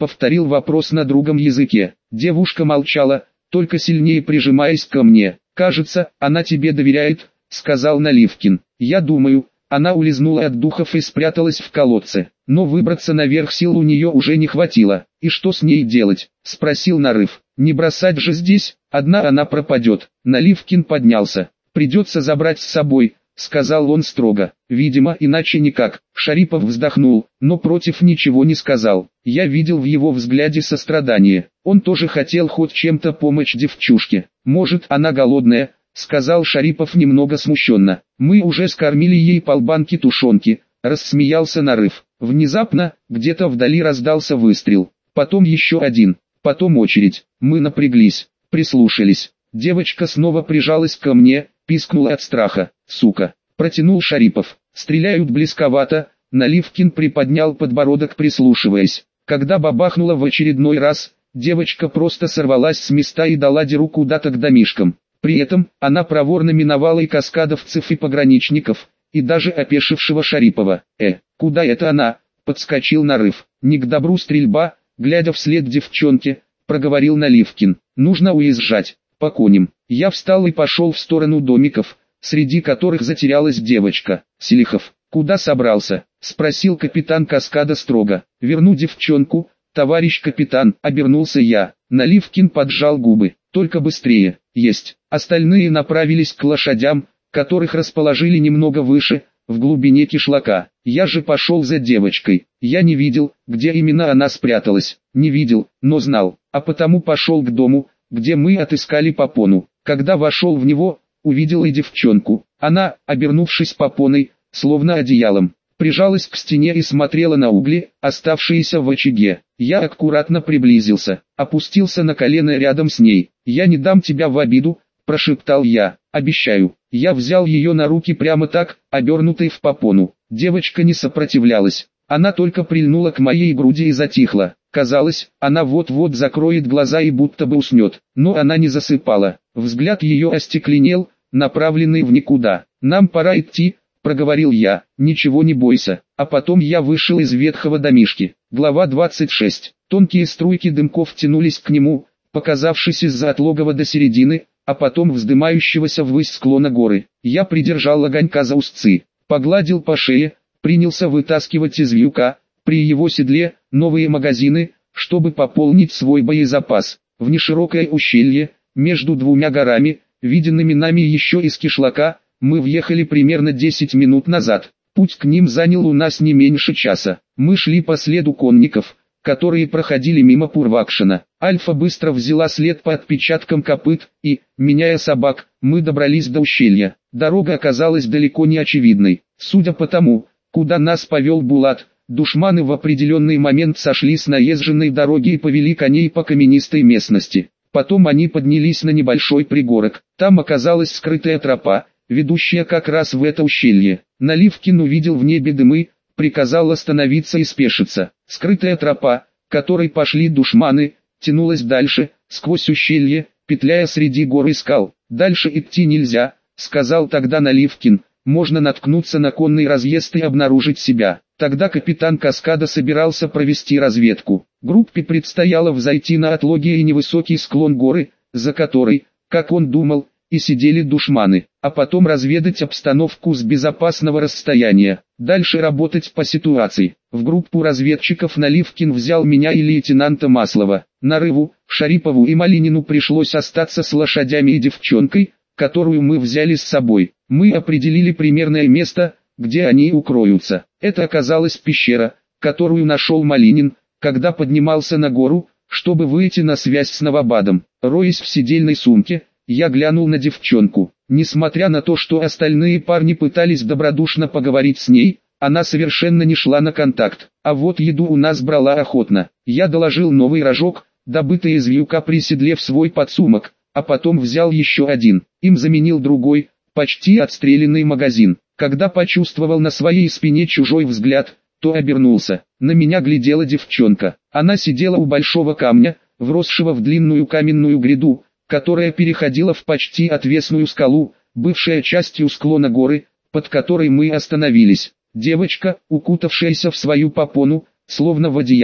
повторил вопрос на другом языке. Девушка молчала, только сильнее прижимаясь ко мне. «Кажется, она тебе доверяет», — сказал Наливкин. «Я думаю». Она улизнула от духов и спряталась в колодце. Но выбраться наверх сил у нее уже не хватило. «И что с ней делать?» — спросил Нарыв. «Не бросать же здесь, одна она пропадет». Наливкин поднялся. «Придется забрать с собой», — сказал он строго. «Видимо, иначе никак». Шарипов вздохнул, но против ничего не сказал. Я видел в его взгляде сострадание. Он тоже хотел хоть чем-то помочь девчушке. «Может, она голодная», — сказал Шарипов немного смущенно. «Мы уже скормили ей полбанки тушенки», — рассмеялся Нарыв. Внезапно, где-то вдали раздался выстрел. Потом еще один. Потом очередь. Мы напряглись, прислушались. Девочка снова прижалась ко мне, пискнула от страха. «Сука!» — протянул Шарипов. «Стреляют близковато». Наливкин приподнял подбородок, прислушиваясь. Когда бабахнуло в очередной раз, девочка просто сорвалась с места и дала дёру куда-то к домишкам. При этом, она проворно миновала и каскадовцев, и пограничников, и даже опешившего Шарипова. Куда это она?» — подскочил Нарыв. «Не к добру стрельба», — глядя вслед девчонке, проговорил Наливкин. «Нужно уезжать, по коням». Я встал и пошел в сторону домиков, среди которых затерялась девочка. «Селихов, куда собрался?» — спросил капитан Каскада строго. «Верну девчонку, товарищ капитан», — обернулся я. Наливкин поджал губы. «Только быстрее». «Есть». Остальные направились к лошадям, которых расположили немного выше, в глубине кишлака. Я же пошел за девочкой. Я не видел, где именно она спряталась. Не видел, но знал. А потому пошел к дому, где мы отыскали попону. Когда вошел в него, увидел и девчонку. Она, обернувшись попоной, словно одеялом, прижалась к стене и смотрела на угли, оставшиеся в очаге. Я аккуратно приблизился, опустился на колено рядом с ней. «Я не дам тебя в обиду», — прошептал я. «Обещаю». Я взял ее на руки прямо так, обернутой в попону. Девочка не сопротивлялась. Она только прильнула к моей груди и затихла. Казалось, она вот-вот закроет глаза и будто бы уснет. Но она не засыпала. Взгляд ее остекленел, направленный в никуда. «Нам пора идти», — проговорил я. «Ничего не бойся». А потом я вышел из ветхого домишки. Глава 26. Тонкие струйки дымков тянулись к нему, показавшись из-за отлогова до середины, а потом вздымающегося ввысь склона горы. Я придержал огонька за узцы, погладил по шее, принялся вытаскивать из вьюка, при его седле, новые магазины, чтобы пополнить свой боезапас. В неширокое ущелье, между двумя горами, виденными нами еще из кишлака, мы въехали примерно 10 минут назад. Путь к ним занял у нас не меньше часа. Мы шли по следу конников, которые проходили мимо Пурвакшина. Альфа быстро взяла след по отпечаткам копыт, и, меняя собак, мы добрались до ущелья. Дорога оказалась далеко не очевидной. Судя по тому, куда нас повел Булат, душманы в определенный момент сошли с наезженной дороги и повели коней по каменистой местности. Потом они поднялись на небольшой пригорок. Там оказалась скрытая тропа, ведущая как раз в это ущелье. Наливкин увидел в небе дымы, приказал остановиться и спешиться. Скрытая тропа, которой пошли душманы, тянулась дальше, сквозь ущелье, петляя среди гор и скал. «Дальше идти нельзя», — сказал тогда Наливкин. «Можно наткнуться на конный разъезд и обнаружить себя». Тогда капитан Каскада собирался провести разведку. Группе предстояло взойти на отлогий и невысокий склон горы, за которой, как он думал, и сидели душманы, а потом разведать обстановку с безопасного расстояния. Дальше работать по ситуации. В группу разведчиков Наливкин взял меня и лейтенанта Маслова. Нарыву, Шарипову и Малинину пришлось остаться с лошадями и девчонкой, которую мы взяли с собой. Мы определили примерное место, где они укроются. Это оказалась пещера, которую нашел Малинин, когда поднимался на гору, чтобы выйти на связь с Новобадом. Роясь в сидельной сумке, я глянул на девчонку. Несмотря на то, что остальные парни пытались добродушно поговорить с ней, она совершенно не шла на контакт. А вот еду у нас брала охотно. Я доложил новый рожок, добытый из вьюка при седле, в свой подсумок, а потом взял еще один. Им заменил другой, почти отстрелянный магазин. Когда почувствовал на своей спине чужой взгляд, то обернулся. На меня глядела девчонка. Она сидела у большого камня, вросшего в длинную каменную гряду, которая переходила в почти отвесную скалу, бывшая частью склона горы, под которой мы остановились. Девочка, укутавшаяся в свою попону, словно в одеяло,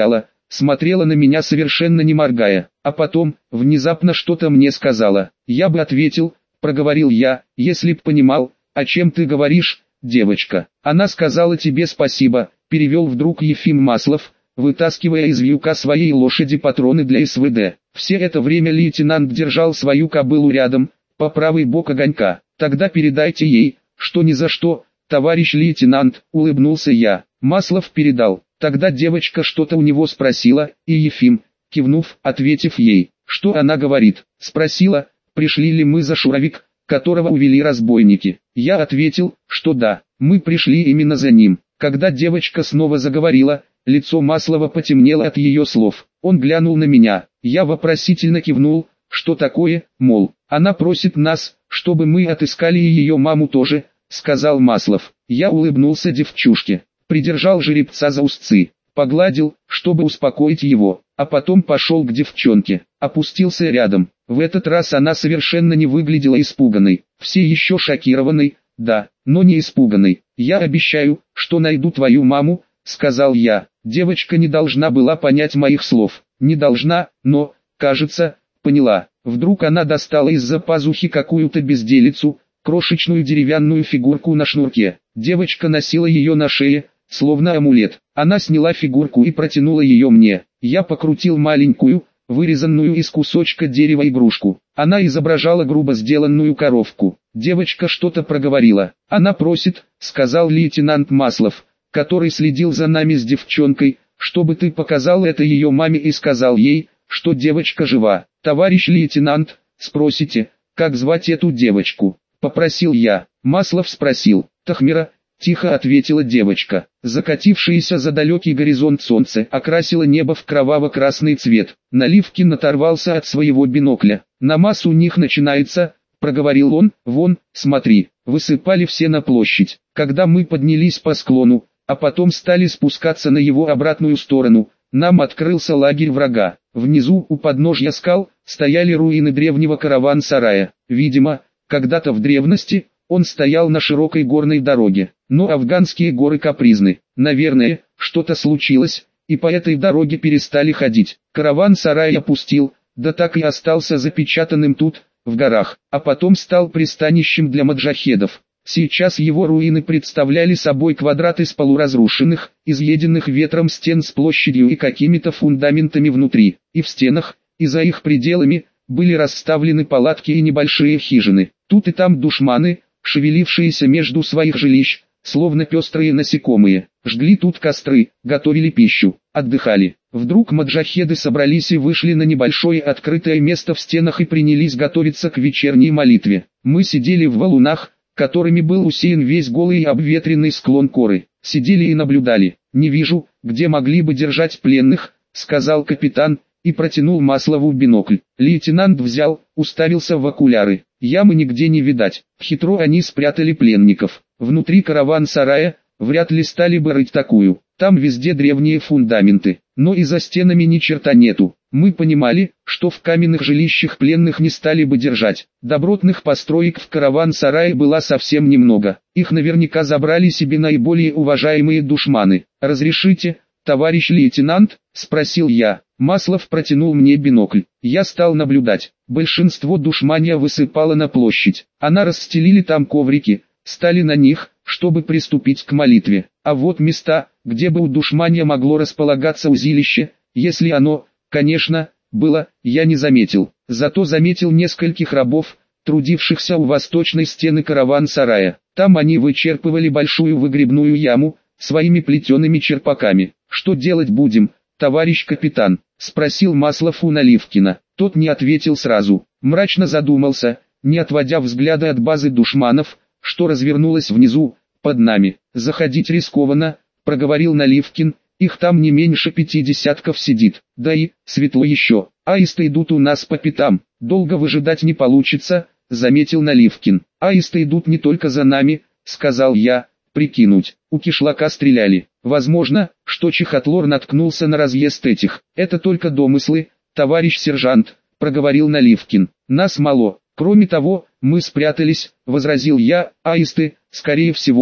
смотрела на меня совершенно не моргая, а потом, внезапно что-то мне сказала. Я бы ответил, проговорил я, если б понимал, о чем ты говоришь, девочка. Она сказала тебе спасибо, перевел вдруг Ефим Маслов, вытаскивая из вьюка своей лошади патроны для СВД. Все это время лейтенант держал свою кобылу рядом, по правый бок огонька. Тогда передайте ей, что ни за что, товарищ лейтенант, улыбнулся я. Маслов передал. Тогда девочка что-то у него спросила, и Ефим, кивнув, ответив ей, что она говорит, спросила, пришли ли мы за Шуровик, которого увели разбойники. Я ответил, что да, мы пришли именно за ним. Когда девочка снова заговорила, лицо Маслова потемнело от ее слов. Он глянул на меня, я вопросительно кивнул, что такое, мол, она просит нас, чтобы мы отыскали и ее маму тоже, сказал Маслов. Я улыбнулся девчушке, придержал жеребца за узцы, погладил, чтобы успокоить его, а потом пошел к девчонке, опустился рядом. В этот раз она совершенно не выглядела испуганной, все еще шокированной, да, но не испуганной. Я обещаю, что найду твою маму, сказал я. Девочка не должна была понять моих слов, не должна, но, кажется, поняла. Вдруг она достала из-за пазухи какую-то безделицу, крошечную деревянную фигурку на шнурке. Девочка носила ее на шее, словно амулет. Она сняла фигурку и протянула ее мне. Я покрутил маленькую, вырезанную из кусочка дерева игрушку. Она изображала грубо сделанную коровку. Девочка что-то проговорила. Она просит, сказал лейтенант Маслов, который следил за нами с девчонкой, чтобы ты показал это ее маме и сказал ей, что девочка жива. Товарищ лейтенант, спросите, как звать эту девочку? Попросил я. Маслов спросил. Тахмира, тихо ответила девочка. Закатившееся за далекий горизонт солнце окрасило небо в кроваво-красный цвет. Наливкин оторвался от своего бинокля. Намаз у них начинается, проговорил он, вон, смотри, высыпали все на площадь. Когда мы поднялись по склону, а потом стали спускаться на его обратную сторону, нам открылся лагерь врага. Внизу, у подножья скал, стояли руины древнего караван-сарая. Видимо, когда-то в древности, он стоял на широкой горной дороге. Но афганские горы капризны. Наверное, что-то случилось, и по этой дороге перестали ходить. Караван-сарай опустил, да так и остался запечатанным тут, в горах, а потом стал пристанищем для маджахедов. Сейчас его руины представляли собой квадрат из полуразрушенных, изъеденных ветром стен с площадью и какими-то фундаментами внутри, и в стенах, и за их пределами, были расставлены палатки и небольшие хижины. Тут и там душманы, шевелившиеся между своих жилищ, словно пестрые насекомые, жгли тут костры, готовили пищу, отдыхали. Вдруг маджахеды собрались и вышли на небольшое открытое место в стенах и принялись готовиться к вечерней молитве. Мы сидели в валунах, которыми был усеян весь голый и обветренный склон Коры. Сидели и наблюдали. «Не вижу, где могли бы держать пленных», — сказал капитан, и протянул Маслову бинокль. Лейтенант взял, уставился в окуляры. Ямы нигде не видать. Хитро они спрятали пленников. Внутри караван-сарая, вряд ли стали бы рыть такую. Там везде древние фундаменты, но и за стенами ни черта нету. Мы понимали, что в каменных жилищах пленных не стали бы держать. Добротных построек в караван-сарае было совсем немного. Их наверняка забрали себе наиболее уважаемые душманы. «Разрешите, товарищ лейтенант?» – спросил я. Маслов протянул мне бинокль. Я стал наблюдать. Большинство душмания высыпало на площадь. Она расстелили там коврики, стали на них, чтобы приступить к молитве. А вот места, где бы у душмания могло располагаться узилище, если оно, конечно, было, я не заметил. Зато заметил нескольких рабов, трудившихся у восточной стены караван-сарая. Там они вычерпывали большую выгребную яму, своими плетеными черпаками. «Что делать будем, товарищ капитан?» — спросил Маслов у Наливкина. Тот не ответил сразу, мрачно задумался, не отводя взгляда от базы душманов, что развернулась внизу, под нами. «Заходить рискованно», — проговорил Наливкин, — «их там не меньше 50 сидит, да и, светло еще, аисты идут у нас по пятам, долго выжидать не получится», — заметил Наливкин. «Аисты идут не только за нами», — сказал я, — «прикинуть, у кишлака стреляли, возможно, что Чехотлор наткнулся на разъезд этих, это только домыслы, товарищ сержант», — проговорил Наливкин. «Нас мало, кроме того, мы спрятались», — возразил я, — «аисты, скорее всего,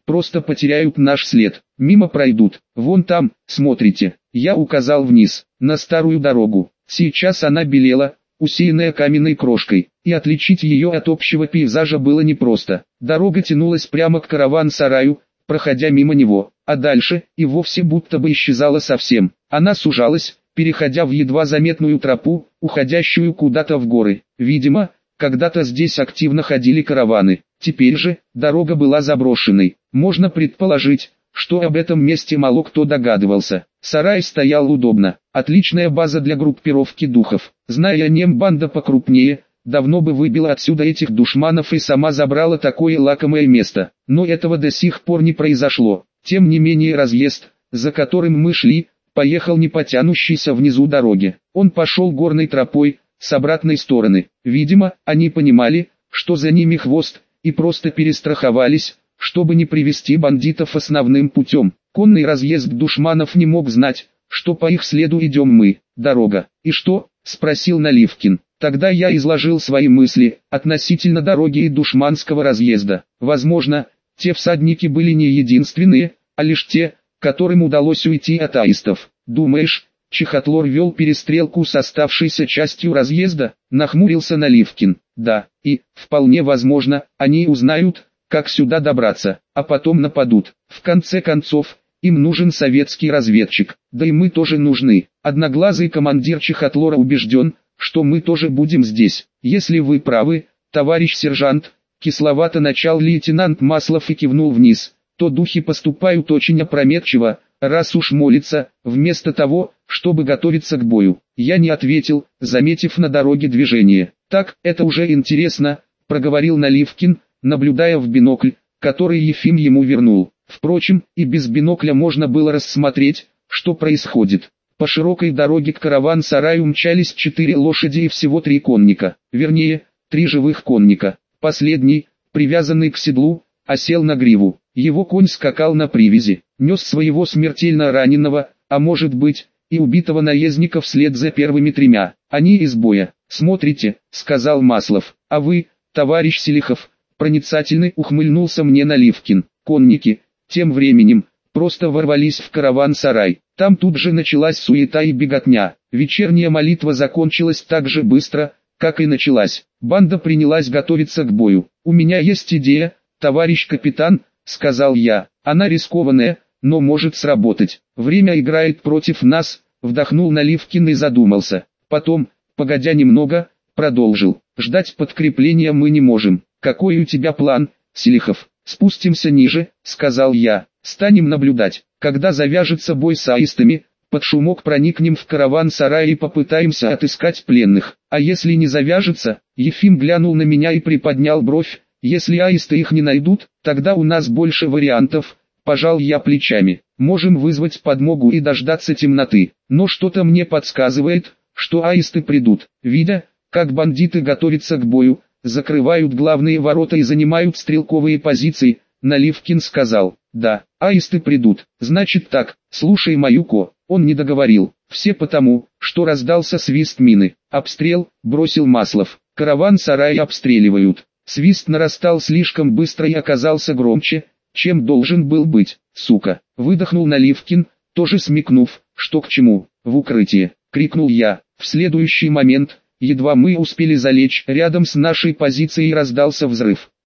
просто потеряют наш след, мимо пройдут, вон там, смотрите, я указал вниз, на старую дорогу, сейчас она белела, усеянная каменной крошкой, и отличить ее от общего пейзажа было непросто. Дорога тянулась прямо к караван-сараю, проходя мимо него, а дальше и вовсе будто бы исчезала совсем. Она сужалась, переходя в едва заметную тропу, уходящую куда-то в горы. Видимо, когда-то здесь активно ходили караваны, теперь же дорога была заброшенной. Можно предположить, что об этом месте мало кто догадывался. Сарай стоял удобно, отличная база для группировки духов. Зная нембанда покрупнее, давно бы выбила отсюда этих душманов и сама забрала такое лакомое место. Но этого до сих пор не произошло. Тем не менее разъезд, за которым мы шли, поехал не по тянущейся внизу дороге. Он пошел горной тропой, с обратной стороны. Видимо, они понимали, что за ними хвост, и просто перестраховались, чтобы не привести бандитов основным путем. Конный разъезд душманов не мог знать, что по их следу идем мы. Дорога. «И что?» – спросил Наливкин. Тогда я изложил свои мысли относительно дороги и душманского разъезда. Возможно, те всадники были не единственные, а лишь те, которым удалось уйти от аистов. Думаешь, Чехотлор вел перестрелку с оставшейся частью разъезда? Нахмурился Наливкин. Да, и, вполне возможно, они узнают, как сюда добраться, а потом нападут. В конце концов, им нужен советский разведчик, да и мы тоже нужны. Одноглазый командир Чехотлора убежден, что мы тоже будем здесь. Если вы правы, товарищ сержант, кисловато начал лейтенант Маслов и кивнул вниз, то духи поступают очень опрометчиво, раз уж молятся, вместо того, чтобы готовиться к бою. Я не ответил, заметив на дороге движение. Так, это уже интересно, проговорил Наливкин, наблюдая в бинокль, который Ефим ему вернул. Впрочем, и без бинокля можно было рассмотреть, что происходит. По широкой дороге к караван-сараю мчались 4 лошади и всего 3 конника, вернее, 3 живых конника. Последний, привязанный к седлу, осел на гриву. Его конь скакал на привязи, нес своего смертельно раненого, а может быть, и убитого наездника вслед за первыми 3. Они из боя. «Смотрите», — сказал Маслов, — «а вы, товарищ Селихов?» Проницательный ухмыльнулся мне Наливкин. Конники, тем временем, просто ворвались в караван-сарай. Там тут же началась суета и беготня. Вечерняя молитва закончилась так же быстро, как и началась. Банда принялась готовиться к бою. «У меня есть идея, товарищ капитан», — сказал я. «Она рискованная, но может сработать. Время играет против нас», — вдохнул Наливкин и задумался. Потом, погодя немного, продолжил. «Ждать подкрепления мы не можем. Какой у тебя план, Селихов?» «Спустимся ниже», — сказал я. «Станем наблюдать. Когда завяжется бой с аистами, под шумок проникнем в караван-сарай и попытаемся отыскать пленных. А если не завяжется?» Ефим глянул на меня и приподнял бровь. «Если аисты их не найдут, тогда у нас больше вариантов», — пожал я плечами. «Можем вызвать подмогу и дождаться темноты. Но что-то мне подсказывает, что аисты придут». Видя, как бандиты готовятся к бою, закрывают главные ворота и занимают стрелковые позиции, Наливкин сказал: «Да, аисты придут, значит так, слушай мою ко». Он не договорил, все потому, что раздался свист мины. «Обстрел», — бросил Маслов. «Караван-сарай обстреливают». Свист нарастал слишком быстро и оказался громче, чем должен был быть. «Сука!» — выдохнул Наливкин, тоже смекнув, что к чему. «В укрытие!» — крикнул я. В следующий момент, едва мы успели залечь, рядом с нашей позицией раздался взрыв.